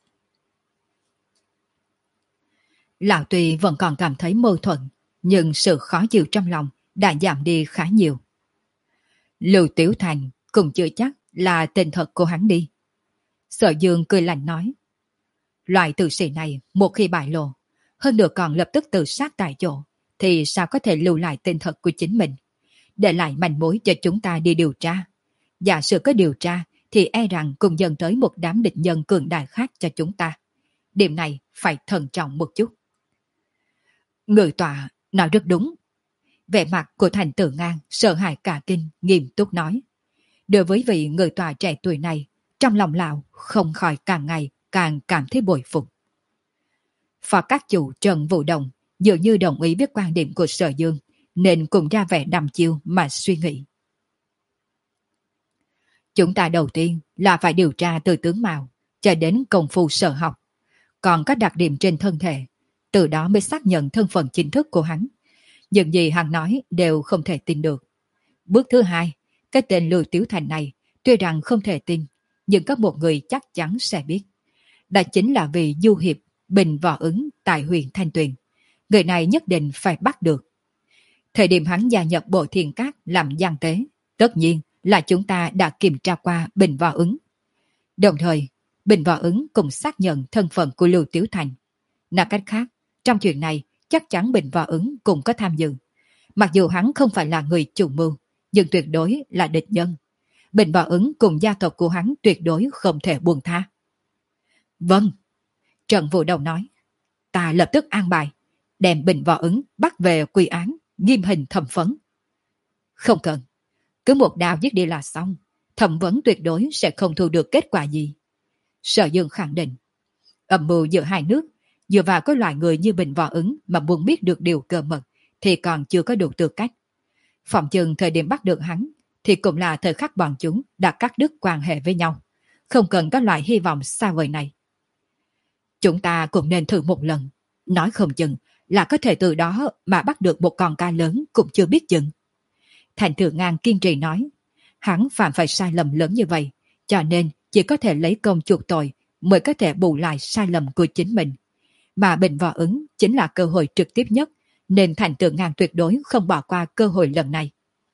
[SPEAKER 1] Lão Tùy vẫn còn cảm thấy mâu thuẫn, nhưng sự khó chịu trong lòng đã giảm đi khá nhiều. Lưu Tiểu Thành cũng chưa chắc là tên thật của hắn đi. Sở Dương cười lạnh nói. Loại tử sĩ này một khi bại lộ, hơn nữa còn lập tức tự sát tại chỗ, thì sao có thể lưu lại tên thật của chính mình, để lại manh mối cho chúng ta đi điều tra. Giả sử có điều tra thì e rằng cùng dần tới một đám địch nhân cường đại khác cho chúng ta. Điểm này phải thận trọng một chút. Người tọa nói rất đúng. Vẻ mặt của Thành Tử Ngang sợ hãi cả kinh, nghiêm túc nói. Đối với vị người tọa trẻ tuổi này, trong lòng lão không khỏi càng ngày càng cảm thấy bội phục. Phó các chủ Trần Vũ Đồng dường như đồng ý với quan điểm của Sở Dương, nên cùng ra vẻ đăm chiêu mà suy nghĩ. Chúng ta đầu tiên là phải điều tra từ tướng mạo cho đến công phu sở học, còn các đặc điểm trên thân thể, từ đó mới xác nhận thân phận chính thức của hắn. Những gì hắn nói đều không thể tin được. Bước thứ hai, cái tên Lưu Tiểu Thành này tuy rằng không thể tin, nhưng có một người chắc chắn sẽ biết. Đó chính là vị du hiệp Bình Võ Ứng tại huyện Thanh Tuyền. Người này nhất định phải bắt được. Thời điểm hắn gia nhập Bộ Thiên Cát làm gian tế, tất nhiên là chúng ta đã kiểm tra qua Bình Võ Ứng. Đồng thời, Bình Võ Ứng cũng xác nhận thân phận của Lưu Tiểu Thành. Nói cách khác, trong chuyện này chắc chắn Bình Võ Ứng cũng có tham dự. Mặc dù hắn không phải là người chủ mưu, nhưng tuyệt đối là địch nhân. Bình Võ Ứng cùng gia tộc của hắn tuyệt đối không thể buông tha. Vâng, Trần Vũ Đồng nói. Ta lập tức an bài, đem Bình Võ Ứng bắt về quy án, nghiêm hình thẩm vấn. Không cần, cứ một đao giết đi là xong, thẩm vấn tuyệt đối sẽ không thu được kết quả gì. Sở Dương khẳng định. Âm mưu giữa hai nước, dựa vào cái loại người như Bình Võ Ứng mà muốn biết được điều cơ mật thì còn chưa có đủ tư cách. Phòng chừng thời điểm bắt được hắn thì cũng là thời khắc bọn chúng đã cắt đứt quan hệ với nhau, không cần các loại hy vọng xa vời này. Chúng ta cũng nên thử một lần, nói không chừng là có thể từ đó mà bắt được một con cá lớn cũng chưa biết chừng. Thành Tử Ngang kiên trì nói, hắn phạm phải sai lầm lớn như vậy, cho nên chỉ có thể lấy công chuộc tội mới có thể bù lại sai lầm của chính mình. Mà Bình Võ Ứng chính là cơ hội trực tiếp nhất, nên Thành Tử Ngang tuyệt đối không bỏ qua cơ hội lần này.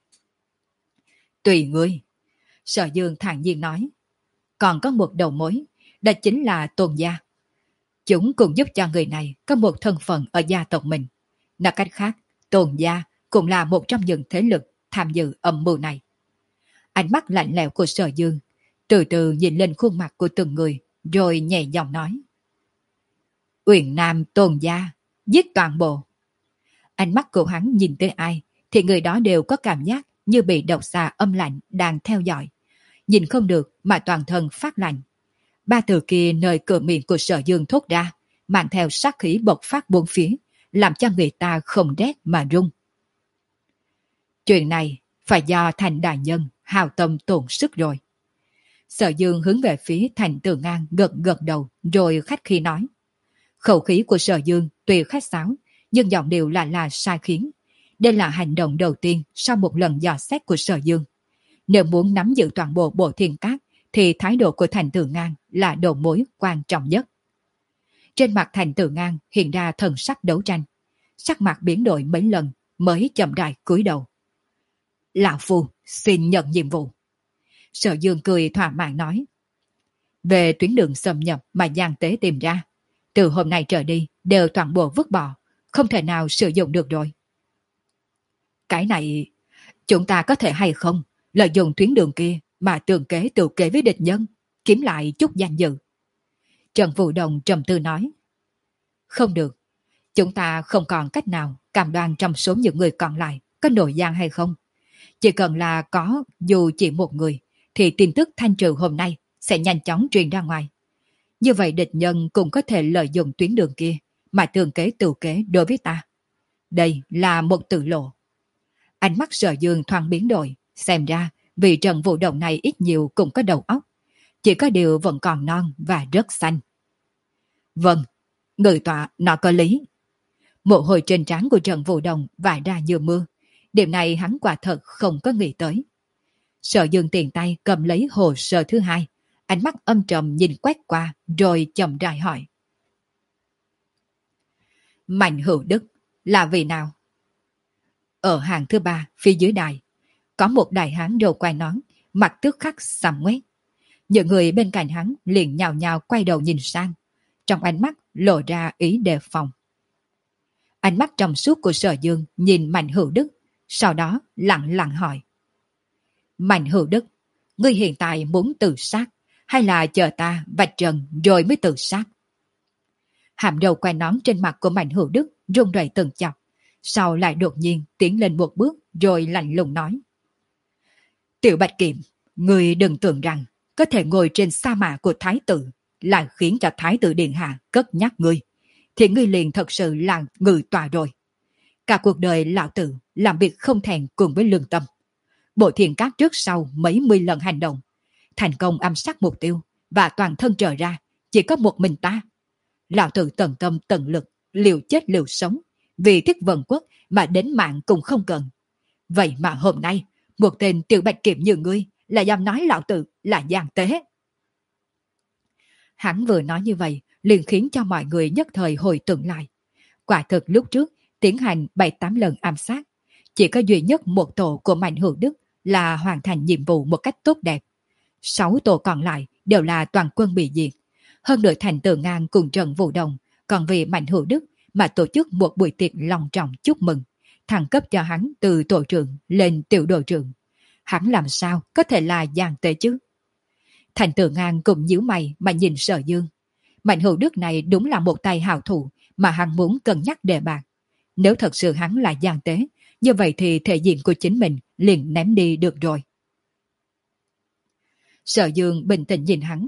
[SPEAKER 1] Tùy ngươi, Sở Dương thản nhiên nói. Còn có một đầu mối, đó chính là Tôn gia. Chúng cũng giúp cho người này có một thân phận ở gia tộc mình. Nói cách khác, Tôn gia cũng là một trong những thế lực tham dự âm mưu này. Ánh mắt lạnh lẽo của Sở Dương từ từ nhìn lên khuôn mặt của từng người, rồi nhẹ giọng nói. Uyển Nam Tôn gia, giết toàn bộ. Ánh mắt của hắn nhìn tới ai thì người đó đều có cảm giác như bị độc xà âm lạnh đang theo dõi. Nhìn không được mà toàn thân phát lạnh. Ba từ kia nơi cửa miệng của Sở Dương thốt ra, mang theo sát khí bộc phát bốn phía, làm cho người ta không rét mà run. Chuyện này phải do Thành đại nhân hào tâm tổn sức rồi. Sở Dương hướng về phía Thành Tử Ngang gật gật đầu rồi khách khí nói. Khẩu khí của Sở Dương tuy khách sáo, nhưng giọng điệu là là sai khiến. Đây là hành động đầu tiên sau một lần dò xét của Sở Dương. Nếu muốn nắm giữ toàn bộ Bộ Thiên Cát thì thái độ của Thành Tử Ngang là đầu mối quan trọng nhất. Trên mặt Thành Tử Ngang hiện ra thần sắc đấu tranh. Sắc mặt biến đổi mấy lần mới chậm rãi cúi đầu. Lão Phu xin nhận nhiệm vụ. Sở Dương cười thỏa mãn nói. Về tuyến đường xâm nhập mà Giang Tế tìm ra, từ hôm nay trở đi đều toàn bộ vứt bỏ, không thể nào sử dụng được rồi. Cái này, chúng ta có thể hay không lợi dụng tuyến đường kia mà tường kế tự kế với địch nhân, kiếm lại chút danh dự. Trần Vũ Đồng trầm tư nói. Không được, chúng ta không còn cách nào cam đoan trong số những người còn lại có nội gian hay không. Chỉ cần là có dù chỉ một người, thì tin tức thanh trừ hôm nay sẽ nhanh chóng truyền ra ngoài. Như vậy địch nhân cũng có thể lợi dụng tuyến đường kia mà tường kế tự kế đối với ta. Đây là một tự lộ. Ánh mắt Sở Dương thoáng biến đổi, xem ra vì Trần Vũ Đồng này ít nhiều cũng có đầu óc, chỉ có điều vẫn còn non và rất xanh. Vâng, người tọa nó có lý. Mồ hôi trên trán của Trần Vũ Đồng vãi ra như mưa. Điểm này hắn quả thật không có nghĩ tới. Sở Dương tiền tay cầm lấy hồ sơ thứ hai, ánh mắt âm trầm nhìn quét qua rồi chậm rãi hỏi. Mạnh Hữu Đức là vì nào? Ở hàng thứ ba phía dưới đài, có một đại hán đầu quai nón, mặt tức khắc sầm ngoét. Những người bên cạnh hắn liền nhào nhào quay đầu nhìn sang, trong ánh mắt lộ ra ý đề phòng. Ánh mắt trong suốt của Sở Dương nhìn Mạnh Hữu Đức, sau đó lặng lặng hỏi. Mạnh Hữu Đức, ngươi hiện tại muốn tự sát, hay là chờ ta vạch trần rồi mới tự sát? Hàm đầu quai nón trên mặt của Mạnh Hữu Đức run rẩy từng chọc, sau lại đột nhiên tiến lên một bước rồi lạnh lùng nói. Tiểu Bạch Kiệm, ngươi đừng tưởng rằng có thể ngồi trên sa mã của Thái tử lại khiến cho Thái tử Điện Hạ cất nhắc ngươi, thì ngươi liền thật sự là ngự tòa rồi. Cả cuộc đời lão tử làm việc không thèn cùng với lương tâm. Bộ thiền cát trước sau mấy mươi lần hành động, thành công ám sát mục tiêu và toàn thân trở ra chỉ có một mình ta. Lão tử tận tâm tận lực, liều chết liều sống, vì Thiết Vân Quốc mà đến mạng cũng không cần. Vậy mà hôm nay, một tên Tiểu Bạch Kiệm như ngươi là dám nói lão tử là gian tế. Hắn vừa nói như vậy, liền khiến cho mọi người nhất thời hồi tưởng lại. Quả thực lúc trước, tiến hành bảy tám lần ám sát, chỉ có duy nhất một tổ của Mạnh Hữu Đức là hoàn thành nhiệm vụ một cách tốt đẹp. Sáu tổ còn lại đều là toàn quân bị diệt. Hơn nữa Thành Tử Ngang cùng Trần Vũ Đồng còn vì Mạnh Hữu Đức mà tổ chức một buổi tiệc long trọng chúc mừng, thăng cấp cho hắn từ tổ trưởng lên tiểu đội trưởng. Hắn làm sao có thể là gian tế chứ? Thành Tử Ngang cũng nhíu mày mà nhìn Sở Dương. Mạnh Hữu Đức này đúng là một tay hào thủ mà hắn muốn cân nhắc đề bạc. Nếu thật sự hắn là gian tế, như vậy thì thể diện của chính mình liền ném đi được rồi. Sở Dương bình tĩnh nhìn hắn.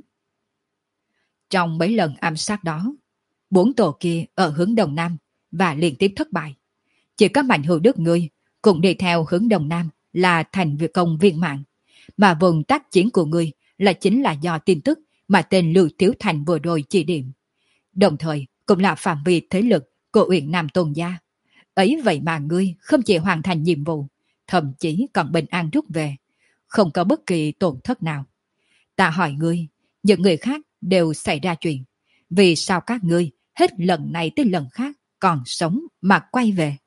[SPEAKER 1] Trong mấy lần ám sát đó, bốn tổ kia ở hướng Đông Nam và liên tiếp thất bại. Chỉ có Mạnh Hữu Đức ngươi cũng đi theo hướng Đông Nam là thành việc công viên mạng, mà vùng tác chiến của ngươi là chính là do tin tức mà tên Lưu Tiếu Thành vừa rồi chỉ điểm. Đồng thời cũng là phạm vi thế lực của Uyển Nam Tôn Gia. Ấy vậy mà ngươi không chỉ hoàn thành nhiệm vụ, thậm chí còn bình an rút về, không có bất kỳ tổn thất nào. Ta hỏi ngươi, những người khác đều xảy ra chuyện, vì sao các ngươi hết lần này tới lần khác còn sống mà quay về?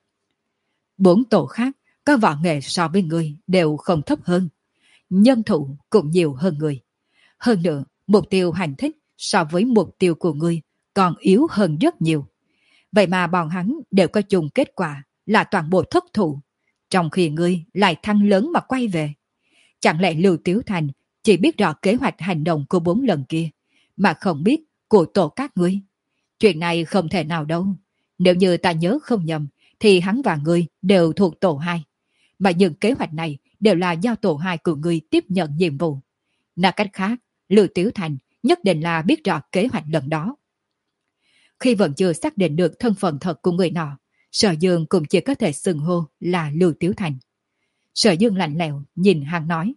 [SPEAKER 1] Bốn tổ khác có võ nghệ so với ngươi đều không thấp hơn, nhân thủ cũng nhiều hơn người. Hơn nữa, mục tiêu hành thích so với mục tiêu của ngươi còn yếu hơn rất nhiều. Vậy mà bọn hắn đều có chung kết quả là toàn bộ thất thủ, trong khi ngươi lại thăng lớn mà quay về. Chẳng lẽ Lưu Tiếu Thành chỉ biết rõ kế hoạch hành động của bốn lần kia, mà không biết của tổ các ngươi? Chuyện này không thể nào đâu. Nếu như ta nhớ không nhầm, thì hắn và ngươi đều thuộc tổ hai. Mà những kế hoạch này đều là do tổ hai của ngươi tiếp nhận nhiệm vụ. Nói cách khác, Lưu Tiếu Thành nhất định là biết rõ kế hoạch lần đó. Khi vẫn chưa xác định được thân phận thật của người nọ, Sở Dương cũng chỉ có thể xưng hô là Lưu Tiếu Thành. Sở Dương lạnh lẽo nhìn hắn nói.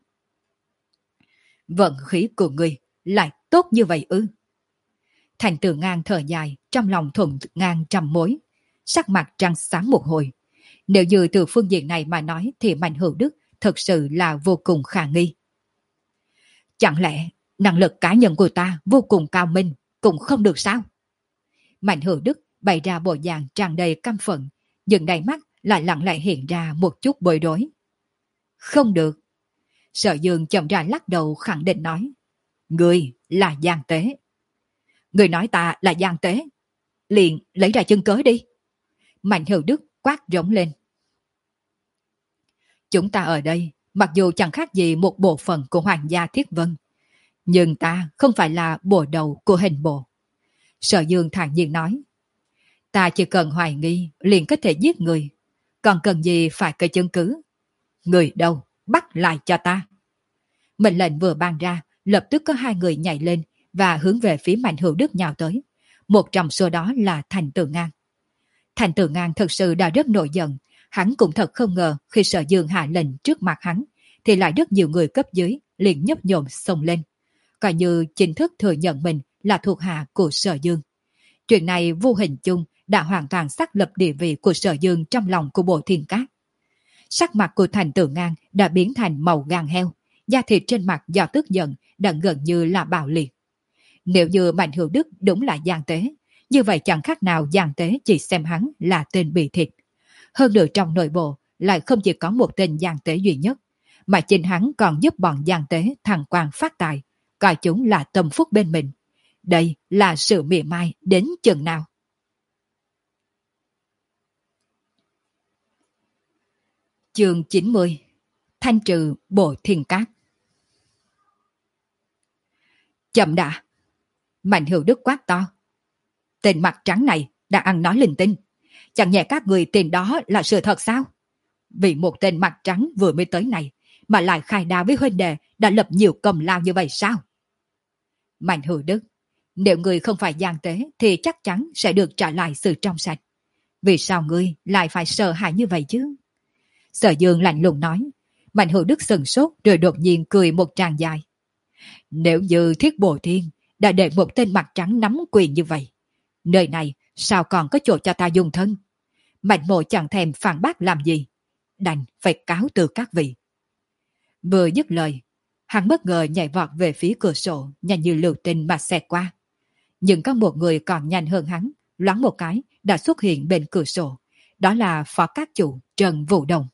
[SPEAKER 1] Vận khí của ngươi lại tốt như vậy ư? Thành Tử Ngang thở dài, trong lòng thuận ngang trăm mối, sắc mặt trăng sáng một hồi. Nếu như từ phương diện này mà nói thì Mạnh Hữu Đức thật sự là vô cùng khả nghi. Chẳng lẽ năng lực cá nhân của ta vô cùng cao minh cũng không được sao? Mạnh Hữu Đức bày ra bộ dạng tràn đầy căm phẫn, nhưng đáy mắt lại lặng lẽ hiện ra một chút bối rối. Không được. Sở Dương chậm rãi lắc đầu khẳng định nói, người là gian tế. Người nói ta là gian tế, liền lấy ra chứng cớ đi. Mạnh Hữu Đức quát rống lên. Chúng ta ở đây, mặc dù chẳng khác gì một bộ phận của Hoàng gia Thiết Vân, nhưng ta không phải là bộ đầu của hình bộ. Sở Dương thản nhiên nói, ta chỉ cần hoài nghi liền có thể giết người, còn cần gì phải có chứng cứ. Người đâu, bắt lại cho ta. Mệnh lệnh vừa ban ra, lập tức có hai người nhảy lên và hướng về phía Mạnh Hữu Đức nhào tới. Một trong số đó là Thành Tử Ngang. Thành Tử Ngang thực sự đã rất nổi giận. Hắn cũng thật không ngờ khi Sở Dương hạ lệnh trước mặt hắn, thì lại rất nhiều người cấp dưới liền nhấp nhổm xông lên, coi như chính thức thừa nhận mình là thuộc hạ của Sở Dương. Chuyện này vô hình chung đã hoàn toàn xác lập địa vị của Sở Dương trong lòng của Bộ Thiên Cát. Sắc mặt của Thành Tử Ngang đã biến thành màu gan heo, da thịt trên mặt do tức giận đã gần như là bạo liệt. Nếu như Mạnh Hữu Đức đúng là gian tế, như vậy chẳng khác nào gian tế chỉ xem hắn là tên bị thịt. Hơn nữa trong nội bộ lại không chỉ có một tên gian tế duy nhất, mà chính hắn còn giúp bọn gian tế thăng quan phát tài, coi chúng là tâm phúc bên mình. Đây là sự mỉa mai đến chừng nào. Chương chín mươi. Thanh trừ Bộ Thiên Cát. Chậm đã. Mạnh Hữu Đức quát to. Tên mặt trắng này đã ăn nói linh tinh. Chẳng nhẽ các người tin đó là sự thật sao? Vì một tên mặt trắng vừa mới tới này mà lại khai đao với huynh đệ đã lập nhiều công lao như vậy sao? Mạnh Hữu Đức, nếu người không phải gian tế thì chắc chắn sẽ được trả lại sự trong sạch. Vì sao ngươi lại phải sợ hãi như vậy chứ? Sở Dương lạnh lùng nói. Mạnh Hữu Đức sừng sốt rồi đột nhiên cười một tràng dài. Nếu như Thiết Bồ Thiên đã để một tên mặt trắng nắm quyền như vậy, nơi này sao còn có chỗ cho ta dùng thân? Mạnh Mộ chẳng thèm phản bác làm gì, đành phải cáo từ các vị. Vừa dứt lời, hắn bất ngờ nhảy vọt về phía cửa sổ, nhanh như lưu tinh mà xẹt qua. Nhưng có một người còn nhanh hơn hắn, loáng một cái đã xuất hiện bên cửa sổ. Đó là phó các chủ Trần Vũ Đồng.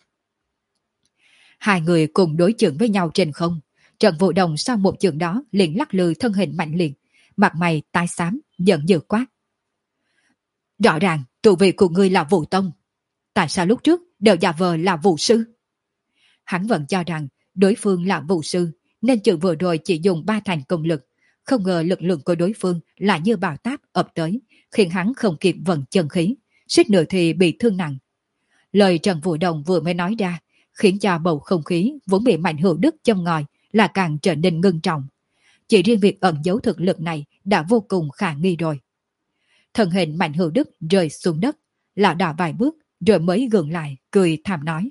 [SPEAKER 1] Hai người cùng đối chưởng với nhau trên không. Trần Vũ Đồng sau một chưởng đó liền lắc lư thân hình mạnh liệt, mặt mày tái xám, giận dữ quát. Rõ ràng tụ vị của ngươi là Vũ Tông, tại sao lúc trước đều giả vờ là Vũ Sư? Hắn vẫn cho rằng đối phương là Vũ Sư, nên chừng vừa rồi chỉ dùng ba thành công lực, không ngờ lực lượng của đối phương lại như bão táp ập tới, khiến hắn không kịp vận chân khí, suýt nữa thì bị thương nặng. Lời Trần Vũ Đồng vừa mới nói ra, khiến cho bầu không khí vốn bị Mạnh Hữu Đức châm ngòi là càng trở nên ngưng trọng. Chỉ riêng việc ẩn giấu thực lực này đã vô cùng khả nghi rồi. Thân hình Mạnh Hữu Đức rơi xuống đất, lảo đảo vài bước rồi mới gượng lại, cười thảm nói.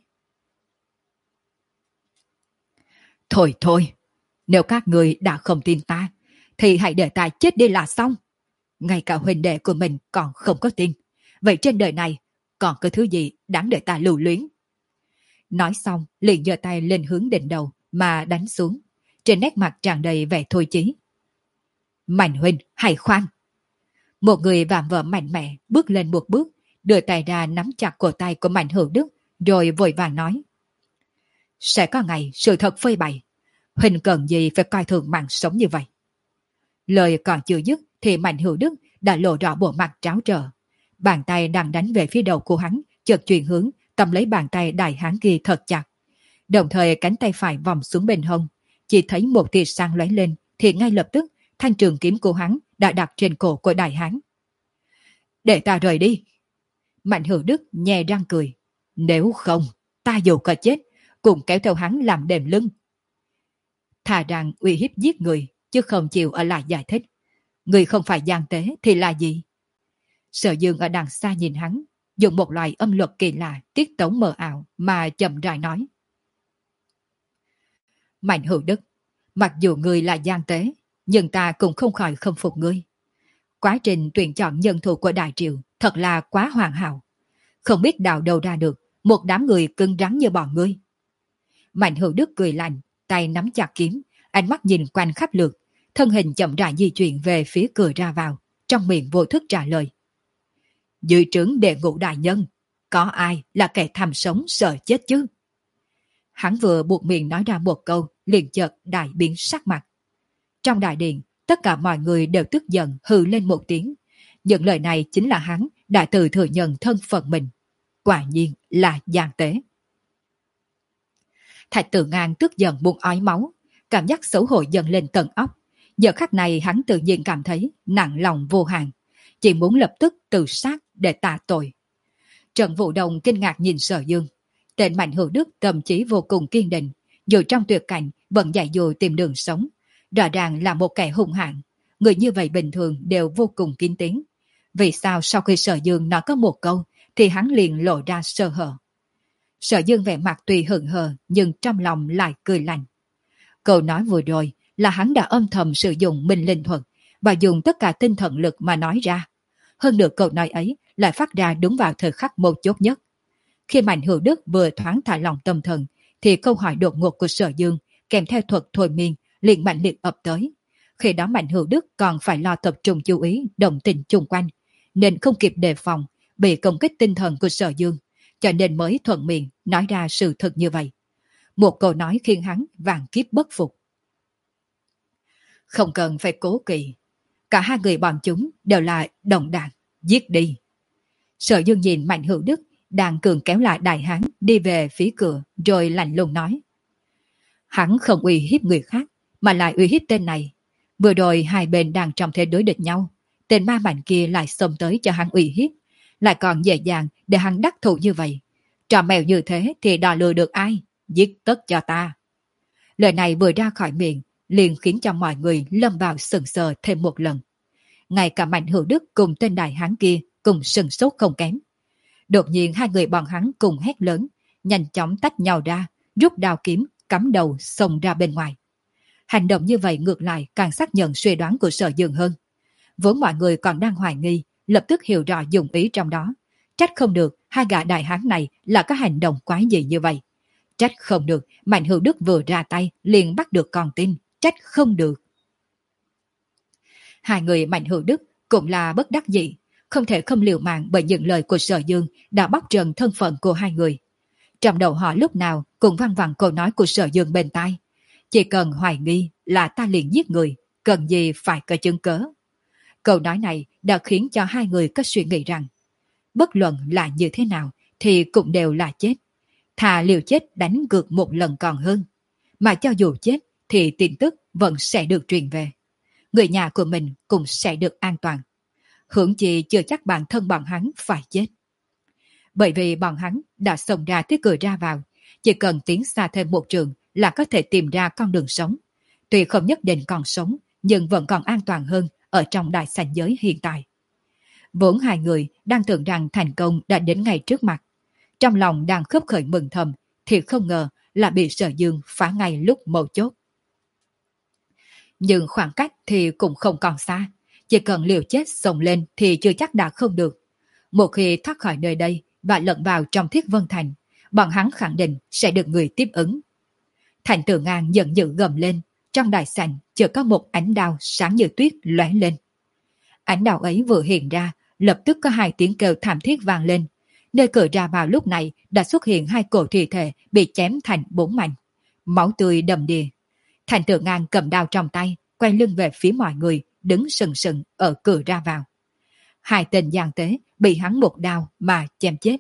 [SPEAKER 1] Thôi thôi, nếu các người đã không tin ta, thì hãy để ta chết đi là xong. Ngay cả huynh đệ của mình còn không có tin. Vậy trên đời này còn có thứ gì đáng để ta lưu luyến? Nói xong, liền giơ tay lên hướng đỉnh đầu mà đánh xuống. Trên nét mặt tràn đầy vẻ thôi chí. Mạnh huynh, hãy khoan. Một người vạm vỡ mạnh mẽ bước lên một bước, đưa tay ra nắm chặt cổ tay của Mạnh Hữu Đức, rồi vội vàng nói. Sẽ có ngày sự thật phơi bày. Huynh cần gì phải coi thường mạng sống như vậy? Lời còn chưa dứt thì Mạnh Hữu Đức đã lộ rõ bộ mặt tráo trở. Bàn tay đang đánh về phía đầu của hắn, chợt chuyển hướng, cầm lấy bàn tay đại hán kia thật chặt. Đồng thời cánh tay phải vòng xuống bên hông, chỉ thấy một tia sáng lóe lên, thì ngay lập tức thanh trường kiếm của hắn đã đặt trên cổ của đại hán. Để ta rời đi. Mạnh Hữu Đức nhè răng cười. Nếu không, ta dù có chết, cùng kéo theo hắn làm đệm lưng. Thà rằng uy hiếp giết người, chứ không chịu ở lại giải thích. Người không phải gian tế thì là gì? Sở Dương ở đằng xa nhìn hắn, dùng một loại âm luật kỳ lạ, tiết tấu mờ ảo mà chậm rãi nói. Mạnh Hữu Đức, mặc dù ngươi là gian tế, nhưng ta cũng không khỏi khâm phục ngươi. Quá trình tuyển chọn nhân thủ của Đại Triều thật là quá hoàn hảo. Không biết đào đâu ra được một đám người cứng rắn như bọn ngươi. Mạnh Hữu Đức cười lạnh, tay nắm chặt kiếm, ánh mắt nhìn quanh khắp lượt, thân hình chậm rãi di chuyển về phía cửa ra vào, trong miệng vô thức trả lời. Dưới trướng đệ ngũ đại nhân, có ai là kẻ tham sống sợ chết chứ? Hắn vừa buộc miệng nói ra một câu, liền chợt đại biến sắc mặt. Trong đại điện, tất cả mọi người đều tức giận hừ lên một tiếng. Những lời này chính là hắn đã tự thừa nhận thân phận mình. Quả nhiên là gian tế. Thạch Tự Ngang tức giận buông ói máu, cảm giác xấu hổ dần lên tận óc. Giờ khắc này hắn tự nhiên cảm thấy nặng lòng vô hạn, chỉ muốn lập tức tự sát để tạ tội. Trần Vũ Đồng kinh ngạc nhìn Sở Dương. Tên Mạnh Hữu Đức tâm trí vô cùng kiên định, dù trong tuyệt cảnh vẫn dạy dụ tìm đường sống. Rõ ràng là một kẻ hung hãn, người như vậy bình thường đều vô cùng kín tiếng. Vì sao sau khi Sở Dương nói có một câu thì hắn liền lộ ra sơ hở? Sở Dương vẻ mặt tuy hững hờ nhưng trong lòng lại cười lạnh. Câu nói vừa rồi là hắn đã âm thầm sử dụng minh linh thuật và dùng tất cả tinh thần lực mà nói ra. Hơn nữa câu nói ấy lại phát ra đúng vào thời khắc mấu chốt nhất. Khi Mạnh Hữu Đức vừa thoáng thả lòng tâm thần thì câu hỏi đột ngột của Sở Dương kèm theo thuật thôi miên liền mạnh liệt ập tới. Khi đó Mạnh Hữu Đức còn phải lo tập trung chú ý động tình chung quanh, nên không kịp đề phòng bị công kích tinh thần của Sở Dương, cho nên mới thuận miệng nói ra sự thật như vậy. Một câu nói khiến hắn vạn kiếp bất phục. Không cần phải cố kỵ, cả hai người bọn chúng đều là đồng đảng, giết đi. Sở Dương nhìn Mạnh Hữu Đức đang cường kéo lại đại hán đi về phía cửa, rồi lạnh lùng nói. Hắn không uy hiếp người khác, mà lại uy hiếp tên này. Vừa rồi hai bên đang trong thế đối địch nhau, tên ma mạnh kia lại xông tới cho hắn uy hiếp, lại còn dễ dàng để hắn đắc thủ như vậy. Trò mèo như thế thì đòi lừa được ai? Giết tất cho ta. Lời này vừa ra khỏi miệng liền khiến cho mọi người lâm vào sừng sờ thêm một lần. Ngay cả Mạnh Hữu Đức cùng tên đại hán kia cùng sừng sốt không kém. Đột nhiên hai người bọn hắn cùng hét lớn, nhanh chóng tách nhau ra, rút đao kiếm, cắm đầu xông ra bên ngoài. Hành động như vậy ngược lại càng xác nhận suy đoán của Sở Dương hơn. Vốn mọi người còn đang hoài nghi, lập tức hiểu rõ dụng ý trong đó. Trách không được hai gã đại hán này là có hành động quái gì như vậy. Trách không được Mạnh Hữu Đức vừa ra tay liền bắt được con tin. Trách không được. Hai người Mạnh Hữu Đức cũng là bất đắc dĩ, không thể không liều mạng bởi những lời của Sở Dương đã bóc trần thân phận của hai người. Trong đầu họ lúc nào cũng văng vẳng câu nói của Sở Dương bên tai. Chỉ cần hoài nghi là ta liền giết người, cần gì phải có chứng cớ. Câu nói này đã khiến cho hai người có suy nghĩ rằng bất luận là như thế nào thì cũng đều là chết. Thà liều chết đánh cược một lần còn hơn. Mà cho dù chết thì tin tức vẫn sẽ được truyền về. Người nhà của mình cũng sẽ được an toàn. Hưởng chi chưa chắc bản thân bọn hắn phải chết. Bởi vì bọn hắn đã xông ra tới cửa ra vào, chỉ cần tiến xa thêm một trường là có thể tìm ra con đường sống. Tuy không nhất định còn sống, nhưng vẫn còn an toàn hơn ở trong đại sảnh giới hiện tại. Vốn hai người đang tưởng rằng thành công đã đến ngay trước mặt. Trong lòng đang khấp khởi mừng thầm, thì không ngờ là bị Sở Dương phá ngay lúc mấu chốt. Nhưng khoảng cách thì cũng không còn xa. Chỉ cần liều chết xông lên thì chưa chắc đã không được. Một khi thoát khỏi nơi đây và lẫn vào trong Thiết Vân Thành, bọn hắn khẳng định sẽ được người tiếp ứng. Thành Tử Ngang giận dữ gầm lên, trong đại sảnh chợt có một ánh đao sáng như tuyết lóe lên. Ánh đao ấy vừa hiện ra, lập tức có hai tiếng kêu thảm thiết vang lên. Nơi cửa ra vào lúc này đã xuất hiện hai cổ thi thể bị chém thành bốn mảnh, máu tươi đầm đìa. Thành Tử Ngang cầm đao trong tay, quay lưng về phía mọi người, đứng sừng sừng ở cửa ra vào. Hai tên gian tế bị hắn một đao mà chém chết.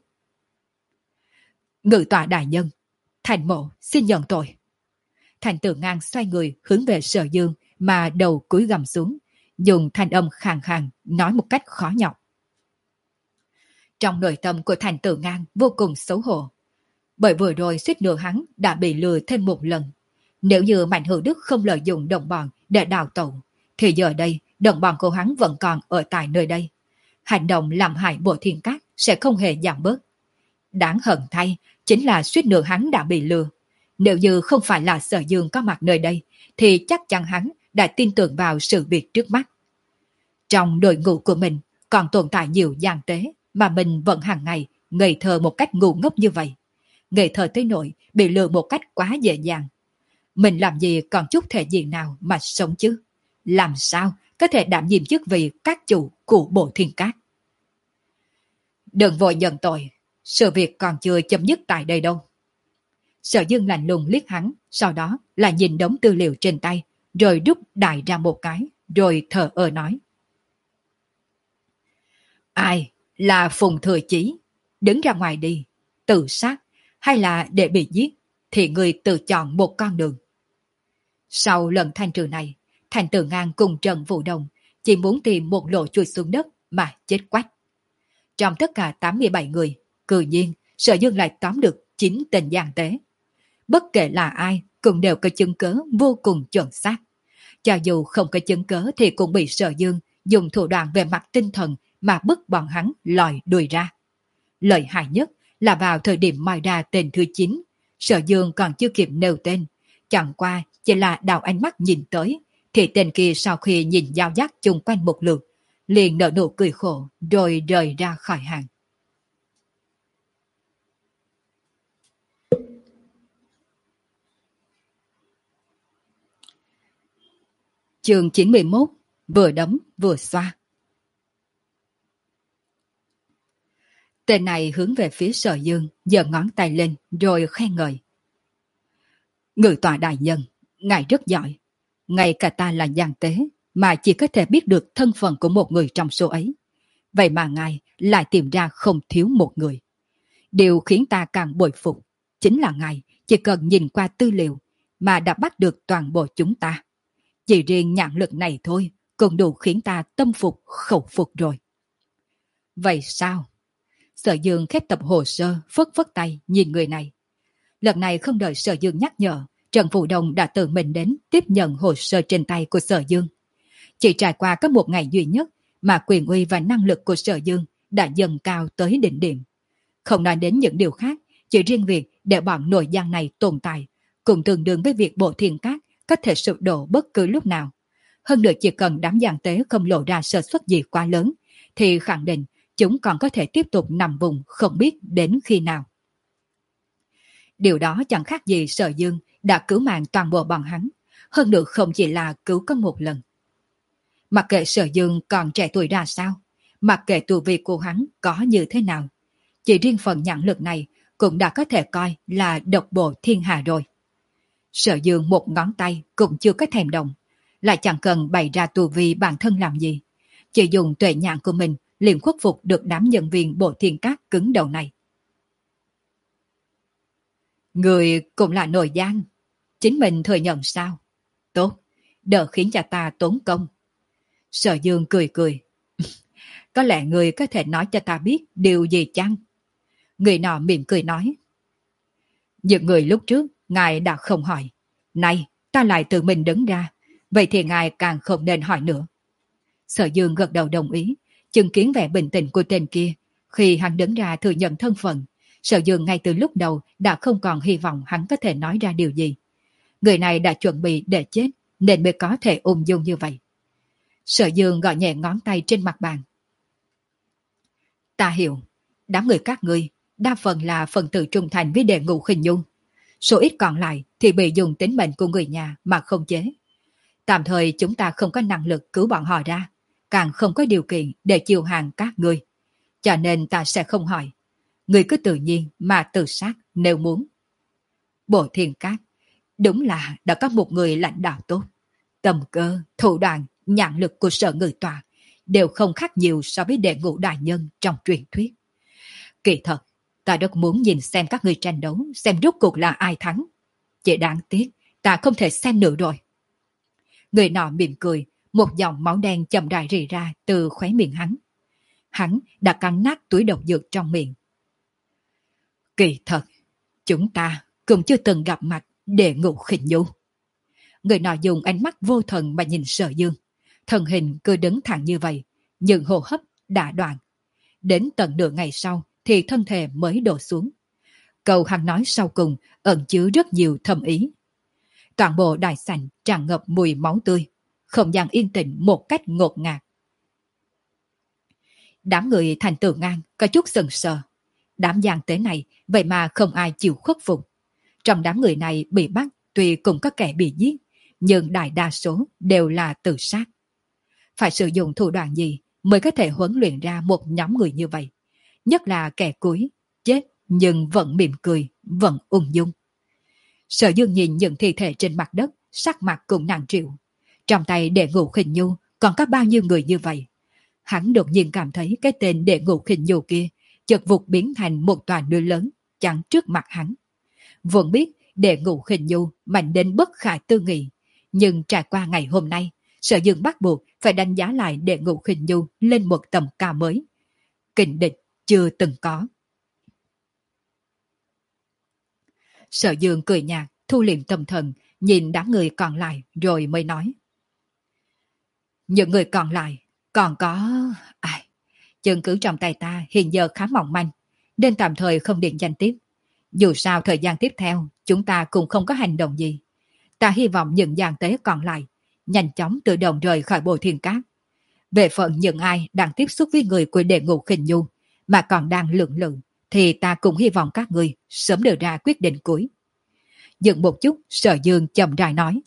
[SPEAKER 1] Ngự tọa đại nhân, Thành Mộ xin nhận tội. Thành Tử Ngang xoay người hướng về Sở Dương mà đầu cúi gằm xuống, dùng thanh âm khàn khàn nói một cách khó nhọc. Trong nội tâm của Thành Tử Ngang vô cùng xấu hổ, bởi vừa rồi suýt nữa hắn đã bị lừa thêm một lần. Nếu như Mạnh Hữu Đức không lợi dụng đồng bọn để đào tẩu, thì giờ đây đồng bọn của hắn vẫn còn ở tại nơi đây. Hành động làm hại Bộ Thiên Các sẽ không hề giảm bớt. Đáng hận thay chính là suýt nữa hắn đã bị lừa. Nếu như không phải là Sở Dương có mặt nơi đây, thì chắc chắn hắn đã tin tưởng vào sự việc trước mắt. Trong đội ngũ của mình còn tồn tại nhiều gian tế mà mình vẫn hàng ngày ngây thơ một cách ngu ngốc như vậy. Ngây thơ tới nỗi bị lừa một cách quá dễ dàng. Mình làm gì còn chút thể diện nào mà sống chứ? Làm sao có thể đảm nhiệm chức vị các chủ của Bộ Thiên Các? Đừng vội nhận tội, sự việc còn chưa chấm dứt tại đây đâu. Sở Dương lạnh lùng liếc hắn, sau đó là nhìn đống tư liệu trên tay, rồi rút đại ra một cái, rồi thở ơ nói. Ai là Phùng Thừa Chí? Đứng ra ngoài đi, tự sát hay là để bị giết, thì người tự chọn một con đường. Sau lần thanh trừ này, Thành Tử Ngang cùng Trần Vũ Đồng chỉ muốn tìm một lỗ chui xuống đất mà chết quách. Trong tất cả tám mươi bảy người, cư nhiên Sở Dương lại tóm được chín tên gian tế. Bất kể là ai cũng đều có chứng cớ vô cùng chuẩn xác. Cho dù không có chứng cớ thì cũng bị Sở Dương dùng thủ đoạn về mặt tinh thần mà bức bọn hắn lòi đuôi ra. Lợi hại nhất là vào thời điểm moi ra tên thứ chín, Sở Dương còn chưa kịp nêu tên. Chẳng qua chỉ là đào ánh mắt nhìn tới, thì tên kia sau khi nhìn dao dắt chung quanh một lượt, liền nở nụ cười khổ rồi rời ra khỏi hàng. Chương chín mươi mốt, vừa đấm vừa xoa. Tên này hướng về phía Sở Dương, giơ ngón tay lên rồi khen ngợi. Ngự tọa đại nhân, ngài rất giỏi. Ngay cả ta là gian tế mà chỉ có thể biết được thân phận của một người trong số ấy. Vậy mà ngài lại tìm ra không thiếu một người. Điều khiến ta càng bội phục chính là ngài chỉ cần nhìn qua tư liệu mà đã bắt được toàn bộ chúng ta. Chỉ riêng nhãn lực này thôi cũng đủ khiến ta tâm phục khẩu phục rồi. Vậy sao? Sở Dương khép tập hồ sơ, phất phất tay nhìn người này. Lần này không đợi Sở Dương nhắc nhở, Trần Vũ Đồng đã tự mình đến tiếp nhận hồ sơ trên tay của Sở Dương. Chỉ trải qua có một ngày duy nhất mà quyền uy và năng lực của Sở Dương đã dần cao tới đỉnh điểm. Không nói đến những điều khác, chỉ riêng việc để bọn nội giang này tồn tại, cũng tương đương với việc bộ thiên cát có thể sụp đổ bất cứ lúc nào. Hơn nữa chỉ cần đám giang tế không lộ ra sơ suất gì quá lớn, thì khẳng định chúng còn có thể tiếp tục nằm vùng không biết đến khi nào. Điều đó chẳng khác gì Sở Dương đã cứu mạng toàn bộ bọn hắn, hơn nữa không chỉ là cứu có một lần. Mặc kệ Sở Dương còn trẻ tuổi ra sao, mặc kệ tu vi của hắn có như thế nào, chỉ riêng phần nhãn lực này cũng đã có thể coi là độc bộ thiên hạ rồi. Sở Dương một ngón tay cũng chưa có thèm động, lại chẳng cần bày ra tu vi bản thân làm gì, chỉ dùng tuệ nhãn của mình liền khuất phục được đám nhân viên bộ thiên cát cứng đầu này. Người cũng là nội gián, chính mình thừa nhận sao? Tốt, đỡ khiến cho ta tốn công. Sở Dương cười cười. Có lẽ người có thể nói cho ta biết điều gì chăng? Người nọ mỉm cười nói. Những người lúc trước ngài đã không hỏi, nay ta lại tự mình đứng ra, vậy thì ngài càng không nên hỏi nữa. Sở Dương gật đầu đồng ý, chứng kiến vẻ bình tĩnh của tên kia. Khi hắn đứng ra thừa nhận thân phận, Sở Dương ngay từ lúc đầu đã không còn hy vọng hắn có thể nói ra điều gì. Người này đã chuẩn bị để chết nên mới có thể ung dung như vậy. Sở Dương gõ nhẹ ngón tay trên mặt bàn. Ta hiểu, đám người các ngươi đa phần là phần tử trung thành với Đệ Ngũ Khinh Nhung. Số ít còn lại thì bị dùng tính mệnh của người nhà mà không chế. Tạm thời chúng ta không có năng lực cứu bọn họ ra, càng không có điều kiện để chiêu hàng các ngươi. Cho nên ta sẽ không hỏi. Ngươi cứ tự nhiên mà tự sát nếu muốn. Bộ Thiên Cát đúng là đã có một người lãnh đạo tốt. Tầm cơ, thủ đoạn, nhãn lực của Sở Ngự Tòa đều không khác nhiều so với Đệ Ngũ đại nhân trong truyền thuyết. Kỳ thật, ta rất muốn nhìn xem các ngươi tranh đấu, xem rốt cuộc là ai thắng. Chỉ đáng tiếc, ta không thể xem nữa rồi. Người nọ mỉm cười, một dòng máu đen chậm rãi rỉ ra từ khóe miệng hắn. Hắn đã cắn nát túi độc dược trong miệng. Kỳ thật, chúng ta cũng chưa từng gặp mặt Đệ Ngũ Khinh Nhung. Người nọ dùng ánh mắt vô thần mà nhìn Sở Dương. Thân hình cứ đứng thẳng như vậy, nhưng hô hấp đã đoạn. Đến tận nửa ngày sau thì thân thể mới đổ xuống. Câu hắn nói sau cùng ẩn chứa rất nhiều thâm ý. Toàn bộ đại sảnh tràn ngập mùi máu tươi, không gian yên tĩnh một cách ngột ngạt. Đám người Thành Tử Ngang có chút sừng sờ. Đám giang tế này vậy mà không ai chịu khuất phục. Trong đám người này bị bắt tuy cũng có kẻ bị giết, nhưng đại đa số đều là tự sát. Phải sử dụng thủ đoạn gì mới có thể huấn luyện ra một nhóm người như vậy? Nhất là kẻ cuối, chết nhưng vẫn mỉm cười, vẫn ung dung. Sở Dương nhìn những thi thể trên mặt đất, sắc mặt cũng nặng trĩu. Trong tay Đệ Ngũ Khinh Nhu còn có bao nhiêu người như vậy? Hắn đột nhiên cảm thấy cái tên Đệ Ngũ Khinh Nhu kia chợt vụt biến thành một tòa núi lớn chắn trước mặt hắn. Vốn biết Đệ Ngũ Khinh Nhu mạnh đến bất khả tư nghị, nhưng trải qua ngày hôm nay, Sở Dương bắt buộc phải đánh giá lại Đệ Ngũ Khinh Nhu lên một tầm cao mới. Kình địch chưa từng có. Sở Dương cười nhạt, thu liệm tâm thần, nhìn đám người còn lại rồi mới nói. Những người còn lại còn có... Ai? Chứng cứ trong tay ta hiện giờ khá mỏng manh, nên tạm thời không định danh tiếp. Dù sao thời gian tiếp theo, chúng ta cũng không có hành động gì. Ta hy vọng những gian tế còn lại nhanh chóng tự động rời khỏi Bồ Thiên Cát. Về phận những ai đang tiếp xúc với người của Đệ Ngũ Khinh Nhu mà còn đang lưỡng lự, thì ta cũng hy vọng các người sớm đưa ra quyết định cuối. Dừng một chút, Sở Dương chậm rãi nói.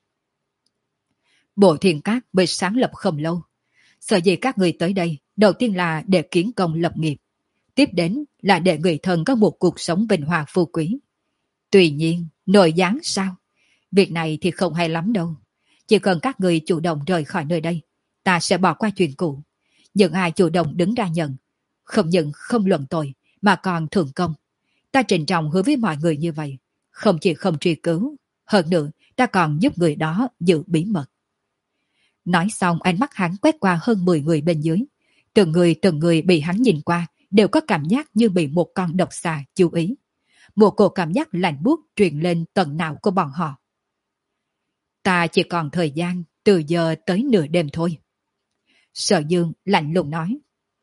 [SPEAKER 1] Bộ Thiên Cát mới sáng lập không lâu. Sở dĩ các người tới đây, đầu tiên là để kiến công lập nghiệp. Tiếp đến là để người thân có một cuộc sống vinh hoa phú quý. Tuy nhiên, nội gián sao? Việc này thì không hay lắm đâu. Chỉ cần các người chủ động rời khỏi nơi đây, ta sẽ bỏ qua chuyện cũ. Những ai chủ động đứng ra nhận, không những không luận tội, mà còn thưởng công. Ta trịnh trọng hứa với mọi người như vậy. Không chỉ không truy cứu, hơn nữa ta còn giúp người đó giữ bí mật. Nói xong ánh mắt hắn quét qua hơn mười người bên dưới. Từng người từng người bị hắn nhìn qua đều có cảm giác như bị một con độc xà chú ý. Một cổ cảm giác lạnh buốt truyền lên tận não của bọn họ. Ta chỉ còn thời gian từ giờ tới nửa đêm thôi. Sở Dương lạnh lùng nói.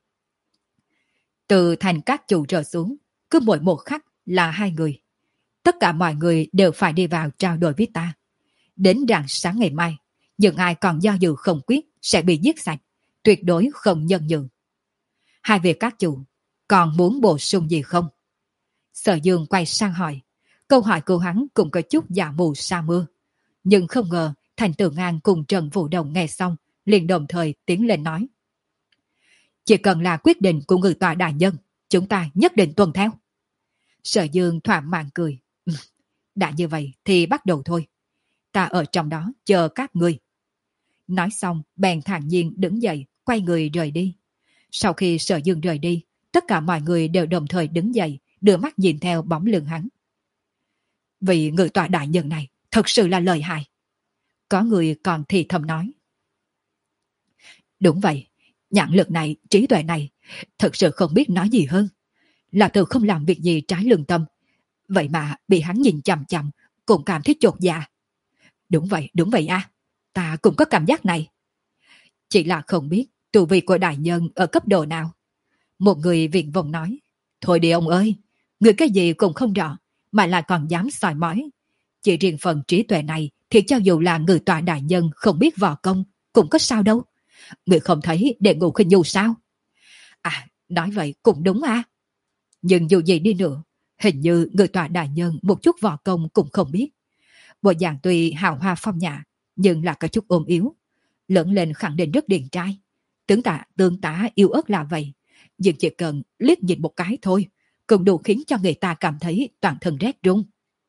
[SPEAKER 1] Từ thành các chủ trở xuống, cứ mỗi một khắc là hai người. Tất cả mọi người đều phải đi vào trao đổi với ta. Đến rạng sáng ngày mai, những ai còn do dự không quyết sẽ bị giết sạch, tuyệt đối không nhân nhượng. Hai vị các chủ, còn muốn bổ sung gì không? Sở Dương quay sang hỏi. Câu hỏi của hắn cũng có chút giả mù sa mưa. Nhưng không ngờ Thành Tử Ngang cùng Trần Vũ Đồng nghe xong, liền đồng thời tiến lên nói. Chỉ cần là quyết định của người tòa đại nhân, chúng ta nhất định tuân theo. Sở Dương thỏa mãn cười. Đã như vậy thì bắt đầu thôi. Ta ở trong đó chờ các ngươi. Nói xong bèn thản nhiên đứng dậy, quay người rời đi. Sau khi Sở Dương rời đi, tất cả mọi người đều đồng thời đứng dậy, đưa mắt nhìn theo bóng lưng hắn. Vì người tòa đại nhân này thật sự là lợi hại. Có người còn thì thầm nói. Đúng vậy, nhãn lực này, trí tuệ này, thật sự không biết nói gì hơn. Là từ không làm việc gì trái lương tâm, vậy mà bị hắn nhìn chằm chằm, cũng cảm thấy chột dạ. Đúng vậy, đúng vậy à, ta cũng có cảm giác này. Chỉ là không biết tu vi của đại nhân ở cấp độ nào. Một người viện vòng nói. Thôi đi ông ơi, người cái gì cũng không rõ, mà lại còn dám soi mói. Chỉ riêng phần trí tuệ này thì cho dù là người tòa đại nhân không biết võ công, cũng có sao đâu. Người không thấy Đệ Ngũ Khinh Nhu sao? À, nói vậy cũng đúng à. Nhưng dù gì đi nữa, hình như người tòa đại nhân một chút võ công cũng không biết. Bộ dạng tuy hào hoa phong nhã, nhưng là có chút ôm yếu. Lớn lên khẳng định rất điển trai. Tướng tạ tương tá yêu ớt là vậy. Nhưng chỉ cần liếc nhìn một cái thôi, cũng đủ khiến cho người ta cảm thấy toàn thân rét run.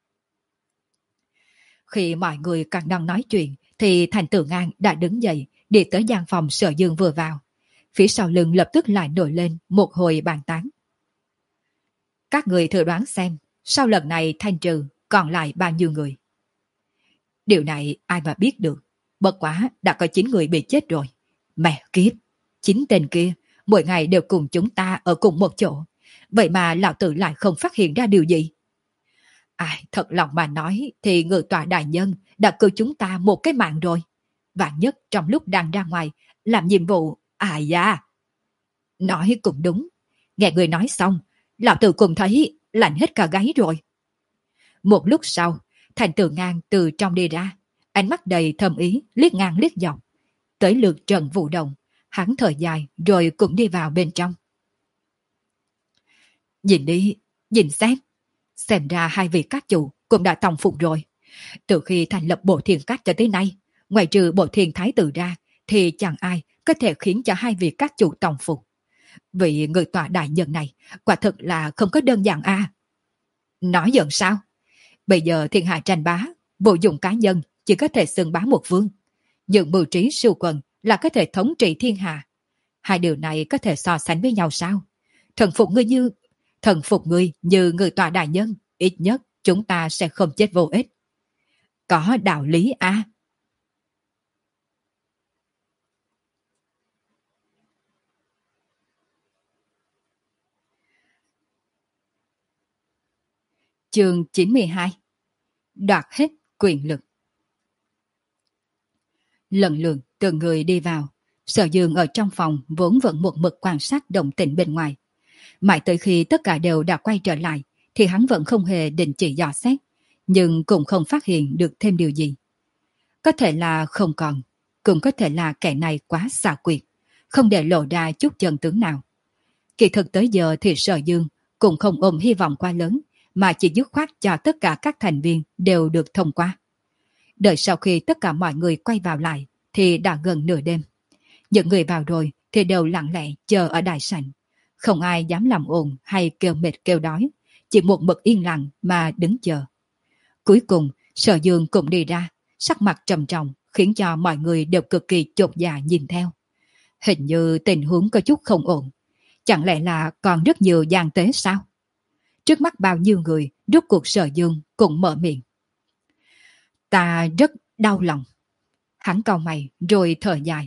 [SPEAKER 1] Khi mọi người càng đang nói chuyện, thì Thành Tử Ngang đã đứng dậy, đi tới gian phòng Sở Dương vừa vào. Phía sau lưng lập tức lại nổi lên một hồi bàn tán. Các người thử đoán xem, sau lần này thanh trừ còn lại bao nhiêu người? Điều này ai mà biết được. Bất quá đã có chín người bị chết rồi. Mẹ kiếp, chín tên kia mỗi ngày đều cùng chúng ta ở cùng một chỗ. Vậy mà lão tử lại không phát hiện ra điều gì. Ai, thật lòng mà nói thì người tòa đại nhân đã cứu chúng ta một cái mạng rồi. Vạn nhất trong lúc đang ra ngoài làm nhiệm vụ. À da, nói cũng đúng. Nghe người nói xong, lão tử cũng thấy lạnh hết cả gáy rồi. Một lúc sau, Thành Tử Ngang từ trong đi ra, ánh mắt đầy thâm ý, liếc ngang liếc dọc. Tới lượt Trần Vũ Đồng, hắn thở dài rồi cũng đi vào bên trong. Nhìn đi, nhìn xem. Xem ra hai vị các chủ cũng đã tòng phục rồi. Từ khi thành lập Bộ Thiên Cát cho tới nay, ngoài trừ Bộ Thiên Thái Tử ra, thì chẳng ai có thể khiến cho hai vị các chủ tòng phục. Vì người tòa đại nhân này quả thực là không có đơn giản a. À. Nói giận sao? Bây giờ thiên hạ tranh bá, vô dụng cá nhân chỉ có thể xưng bá một vương. Nhưng mưu trí siêu quần là có thể thống trị thiên hạ. Hai điều này có thể so sánh với nhau sao? Thần phục ngươi như thần phục ngươi như người tọa đại nhân, ít nhất chúng ta sẽ không chết vô ích. Có đạo lý à? Chương chín mươi hai. Đoạt hết quyền lực. Lần lượt từng người đi vào. Sở Dương ở trong phòng vốn vẫn một mực quan sát động tĩnh bên ngoài. Mãi tới khi tất cả đều đã quay trở lại thì hắn vẫn không hề định chỉ dò xét, nhưng cũng không phát hiện được thêm điều gì. Có thể là không còn, cũng có thể là kẻ này quá xảo quyệt, không để lộ ra chút chân tướng nào. Kỳ thực tới giờ thì Sở Dương cũng không ôm hy vọng quá lớn, mà chỉ dứt khoát cho tất cả các thành viên đều được thông qua. Đợi sau khi tất cả mọi người quay vào lại thì đã gần nửa đêm. Những người vào rồi thì đều lặng lẽ chờ ở đại sảnh. Không ai dám làm ồn hay kêu mệt kêu đói, chỉ một mực yên lặng mà đứng chờ. Cuối cùng, Sở Dương cũng đi ra, sắc mặt trầm trọng khiến cho mọi người đều cực kỳ chột dạ nhìn theo. Hình như tình huống có chút không ổn. Chẳng lẽ là còn rất nhiều gian tế sao? Trước mắt bao nhiêu người, rốt cuộc Sở Dương cũng mở miệng. Ta rất đau lòng. Hắn cau mày rồi thở dài.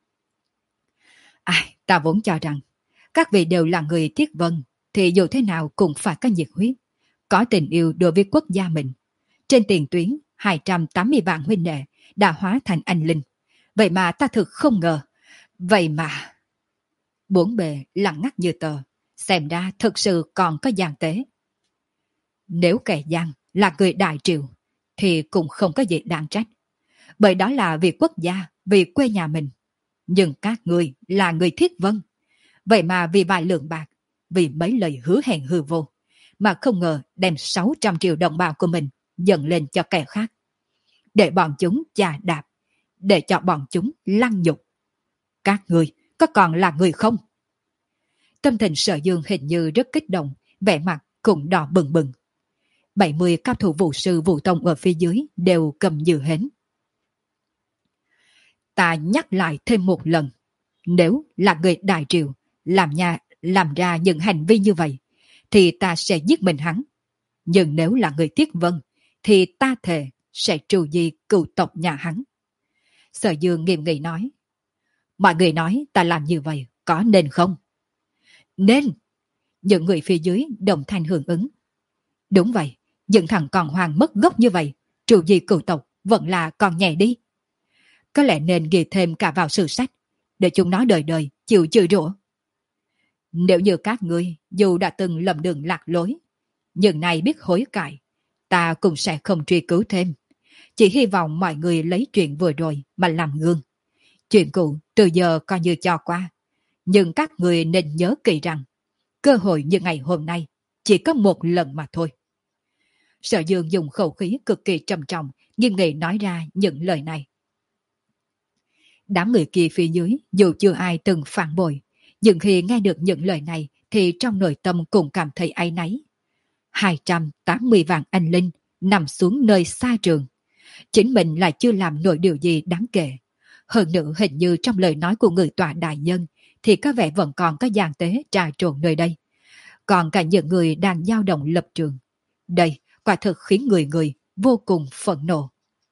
[SPEAKER 1] Ai, ta vốn cho rằng các vị đều là người Thiết Vân, thì dù thế nào cũng phải có nhiệt huyết, có tình yêu đối với quốc gia mình. Trên tiền tuyến, hai trăm tám mươi vạn huynh đệ đã hóa thành anh linh. Vậy mà ta thực không ngờ. Vậy mà... Bốn bề lặng ngắt như tờ, xem ra thực sự còn có gian tế. Nếu kẻ gian là người đại triều, thì cũng không có gì đáng trách. Bởi đó là vì quốc gia, vì quê nhà mình. Nhưng các người là người Thiết Vân. Vậy mà vì vài lượng bạc, vì mấy lời hứa hẹn hư vô, mà không ngờ đem sáu trăm triệu đồng bào của mình dần lên cho kẻ khác. Để bọn chúng chà đạp, để cho bọn chúng lăng nhục. Các người có còn là người không? Tâm tình Sở Dương hình như rất kích động, vẻ mặt cũng đỏ bừng bừng. bảy mươi cao thủ vũ sư vũ tông ở phía dưới đều cầm như hến. Ta nhắc lại thêm một lần, nếu là người đại triều làm nhà làm ra những hành vi như vậy, thì ta sẽ giết mình hắn. Nhưng nếu là người Thiết Vân, thì ta thề sẽ trừ di cựu tộc nhà hắn. Sở Dương nghiêm nghị nói. Mọi người nói ta làm như vậy có nên không? Nên. Những người phía dưới đồng thanh hưởng ứng. Đúng vậy, những thằng còn hoàng mất gốc như vậy, trừ di cựu tộc vẫn là còn nhẹ đi. Có lẽ nên ghi thêm cả vào sử sách, để chúng nó đời đời chịu chửi rủa. Nếu như các ngươi dù đã từng lầm đường lạc lối, nhưng nay biết hối cải, ta cũng sẽ không truy cứu thêm. Chỉ hy vọng mọi người lấy chuyện vừa rồi mà làm gương. Chuyện cũ từ giờ coi như cho qua. Nhưng các người nên nhớ kỹ rằng, cơ hội như ngày hôm nay chỉ có một lần mà thôi. Sở Dương dùng khẩu khí cực kỳ trầm trọng, nghiêm nghị nói ra những lời này. Đám người kia phía dưới dù chưa ai từng phản bội, nhưng khi nghe được những lời này thì trong nội tâm cũng cảm thấy áy náy. hai trăm tám mươi vạn anh linh nằm xuống nơi xa trường. Chính mình lại chưa làm nổi điều gì đáng kể. Hơn nữa hình như trong lời nói của người tọa đại nhân thì có vẻ vẫn còn có gian tế trà trộn nơi đây. Còn cả những người đang dao động lập trường. Đây quả thực khiến người người vô cùng phẫn nộ.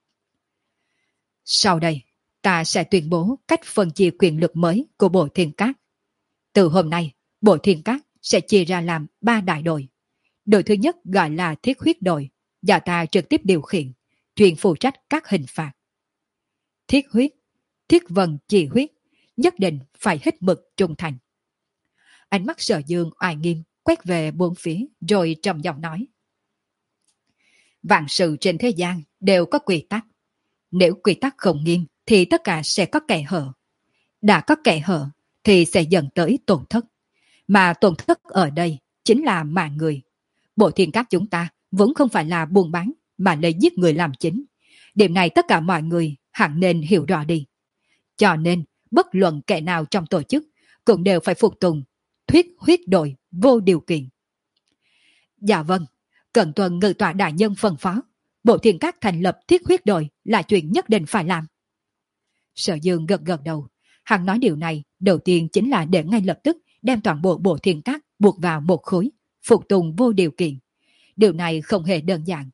[SPEAKER 1] Sau đây, ta sẽ tuyên bố cách phân chia quyền lực mới của Bộ Thiên Các. Từ hôm nay, Bộ Thiên Các sẽ chia ra làm ba đại đội. Đội thứ nhất gọi là Thiết Huyết đội, do ta trực tiếp điều khiển, chuyên phụ trách các hình phạt. Thiết Huyết, Thiết Vân chỉ huyết, nhất định phải hết mực trung thành. Ánh mắt Sở Dương oai nghiêm quét về bốn phía rồi trầm giọng nói. Vạn sự trên thế gian đều có quy tắc. Nếu quy tắc không nghiêm thì tất cả sẽ có kẻ hở. Đã có kẻ hở thì sẽ dẫn tới tổn thất. Mà tổn thất ở đây chính là mạng người. Bộ Thiên Các chúng ta vốn không phải là buôn bán mà lấy giết người làm chính. Điểm này tất cả mọi người hẳn nên hiểu rõ đi. Cho nên bất luận kẻ nào trong tổ chức cũng đều phải phục tùng thuyết huyết đội vô điều kiện. Dạ vâng, Cần tuân ngự tọa đại nhân phân phó, Bộ Thiên Các thành lập thiết huyết đội là chuyện nhất định phải làm. Sở Dương gật gật đầu, hắn nói điều này đầu tiên chính là để ngay lập tức đem toàn bộ Bộ Thiên Các buộc vào một khối, phục tùng vô điều kiện. Điều này không hề đơn giản.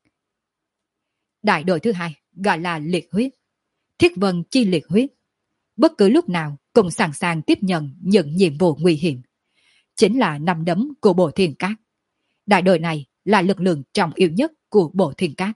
[SPEAKER 1] Đại đội thứ hai gọi là liệt huyết, thiết vân chi liệt huyết. Bất cứ lúc nào cũng sẵn sàng tiếp nhận những nhiệm vụ nguy hiểm. Chính là nắm đấm của Bộ Thiên Các. Đại đội này là lực lượng trọng yếu nhất của Bộ Thiên Các.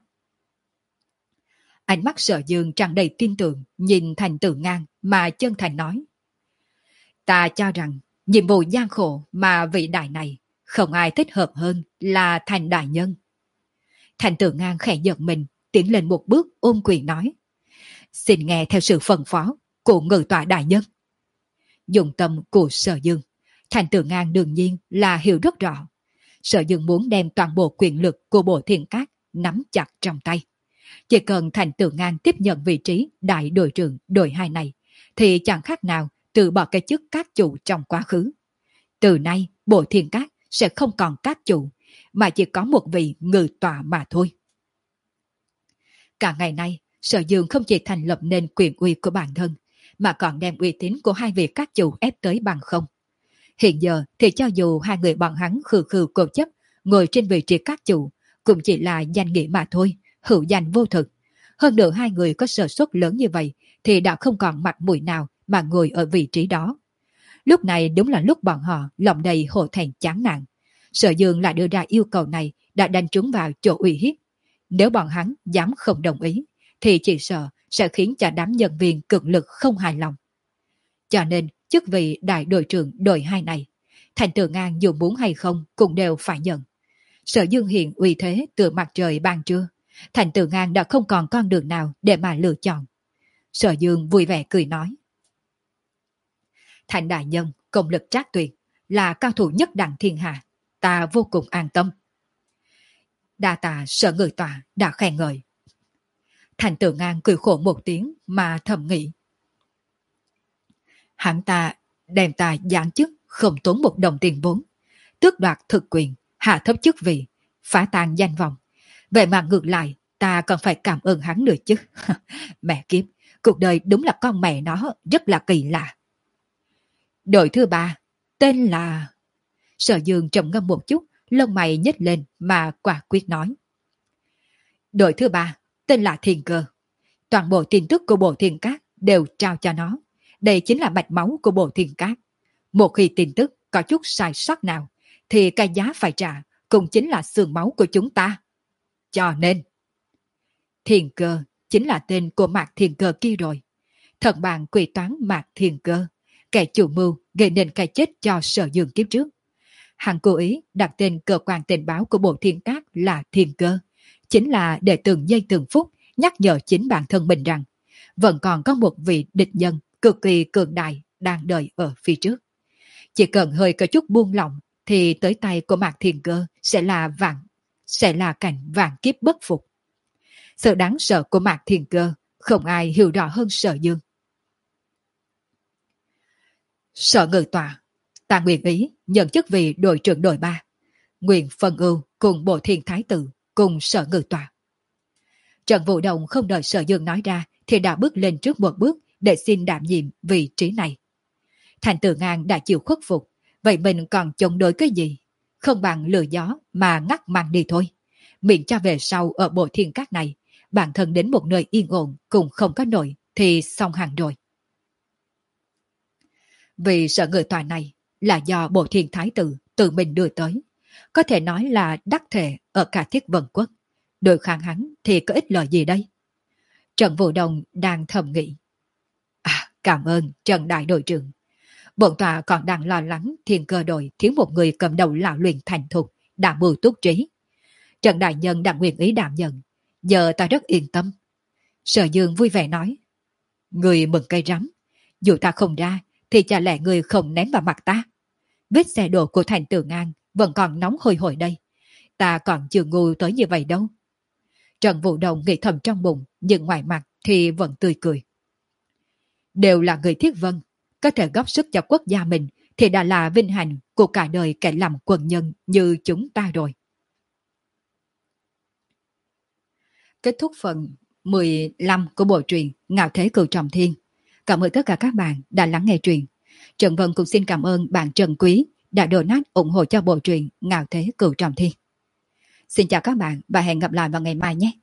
[SPEAKER 1] Ánh mắt Sở Dương tràn đầy tin tưởng nhìn Thành Tử Ngang mà chân thành nói. Ta cho rằng nhiệm vụ gian khổ mà vị đại này không ai thích hợp hơn là Thành đại nhân. Thành Tử Ngang khẽ giật mình, tiến lên một bước ôm quyền nói. Xin nghe theo sự phân phó của ngự tọa đại nhân. Dụng tâm của Sở Dương, Thành Tử Ngang đương nhiên là hiểu rất rõ. Sở Dương muốn đem toàn bộ quyền lực của Bộ Thiên Các nắm chặt trong tay. Chỉ cần Thành Tử Ngang tiếp nhận vị trí đại đội trưởng đội hai này, thì chẳng khác nào từ bỏ cái chức các chủ trong quá khứ. Từ nay, Bộ Thiên Các sẽ không còn các chủ, mà chỉ có một vị ngự tọa mà thôi. Cả ngày nay, Sở Dương không chỉ thành lập nên quyền uy của bản thân, mà còn đem uy tín của hai vị các chủ ép tới bằng không. Hiện giờ thì cho dù hai người bọn hắn khư khư cố chấp ngồi trên vị trí các chủ, cũng chỉ là danh nghĩa mà thôi, hữu danh vô thực. Hơn nữa hai người có sở suất lớn như vậy thì đã không còn mặt mũi nào mà ngồi ở vị trí đó. Lúc này đúng là lúc bọn họ lòng đầy hổ thẹn chán nản. Sở Dương lại đưa ra yêu cầu này đã đánh trúng vào chỗ uy hiếp. Nếu bọn hắn dám không đồng ý, thì chỉ sợ sẽ khiến cho đám nhân viên cực lực không hài lòng. Cho nên, chức vị đại đội trưởng đội hai này, Thành Tử Ngang dù muốn hay không cũng đều phải nhận. Sở Dương hiện uy thế từ mặt trời ban trưa, Thành Tử Ngang đã không còn con đường nào để mà lựa chọn. Sở Dương vui vẻ cười nói. Thành đại nhân, công lực trác tuyệt, là cao thủ nhất đẳng thiên hạ, ta vô cùng an tâm. Đa tạ Sở ngự tọa đã khen ngợi. Thành Tử Ngang cười khổ một tiếng mà thầm nghĩ. Hắn ta đem ta giáng chức không tốn một đồng tiền vốn, tước đoạt thực quyền, hạ thấp chức vị, phá tan danh vọng. Vậy mà ngược lại, ta còn phải cảm ơn hắn nữa chứ. Mẹ kiếp, cuộc đời đúng là con mẹ nó rất là kỳ lạ. Đội thứ ba, tên là... Sở Dương trầm ngâm một chút, lông mày nhếch lên mà quả quyết nói. Đội thứ ba, tên là Thiên Cơ. Toàn bộ tin tức của Bộ Thiên Các đều trao cho nó. Đây chính là mạch máu của Bộ Thiên Các. Một khi tin tức có chút sai sót nào, thì cái giá phải trả cũng chính là xương máu của chúng ta. Cho nên, Thiên Cơ chính là tên của Mạc Thiên Cơ kia rồi. Thần bàn quỷ toán Mạc Thiên Cơ, kẻ chủ mưu gây nên cái chết cho Sở Dương kiếp trước. Hắn cố ý đặt tên cơ quan tình báo của Bộ Thiên Các là Thiên Cơ, chính là để từng giây từng phút nhắc nhở chính bản thân mình rằng vẫn còn có một vị địch nhân cực kỳ cường đại đang đợi ở phía trước. Chỉ cần hơi có chút buông lỏng thì tới tay của Mạc Thiên Cơ sẽ là vạn, sẽ là cảnh vạn kiếp bất phục. Sự đáng sợ của Mạc Thiên Cơ không ai hiểu rõ hơn Sở Dương. Sở ngự tọa, ta nguyện ý nhận chức vị đội trưởng đội ba, nguyện phân ưu cùng Bộ Thiên Thái Tử cùng Sở ngự tọa. Trần Vũ Đồng không đợi Sở Dương nói ra thì đã bước lên trước một bước để xin đảm nhiệm vị trí này. Thành Tử Ngang đã chịu khuất phục, vậy mình còn chống đối cái gì? Không bằng lừa gió mà ngắt màn đi thôi. Miễn cho về sau ở Bộ Thiên Các này, bản thân đến một nơi yên ổn cũng không có nổi thì xong hẳn rồi. Vì Sở ngự tọa này là do Bộ Thiên Thái Tử tự mình đưa tới, có thể nói là đắc thể ở cả Thiết Vân Quốc. Đối kháng hắn thì có ích lợi gì đây? Trần Vũ Đồng đang thầm nghĩ. À, cảm ơn Trần Đại đội trưởng. Bổn tọa còn đang lo lắng Thiên Cơ đội thiếu một người cầm đầu lão luyện thành thục, đã mưu túc trí. Trần Đại Nhân đã nguyện ý đảm nhận, giờ ta rất yên tâm. Sở Dương vui vẻ nói. Người mừng cây rắm, dù ta không ra thì chả lẽ người không ném vào mặt ta? Vết xe đổ của Thành Tử Ngang vẫn còn nóng hôi hổi đây. Ta còn chưa ngu tới như vậy đâu. Trần Vũ Đồng nghĩ thầm trong bụng, nhưng ngoài mặt thì vẫn tươi cười. Đều là người Thiết Vân, có thể góp sức cho quốc gia mình thì đã là vinh hạnh của cả đời kẻ làm quân nhân như chúng ta rồi. kết thúc phần mười lăm của bộ truyện Ngạo Thế Cửu Trọng Thiên. Cảm ơn tất cả các bạn đã lắng nghe truyện. Trần Vân cũng xin cảm ơn bạn Trần Quý đã donate ủng hộ cho bộ truyện Ngạo Thế Cửu Trọng Thiên. Xin chào các bạn và hẹn gặp lại vào ngày mai nhé.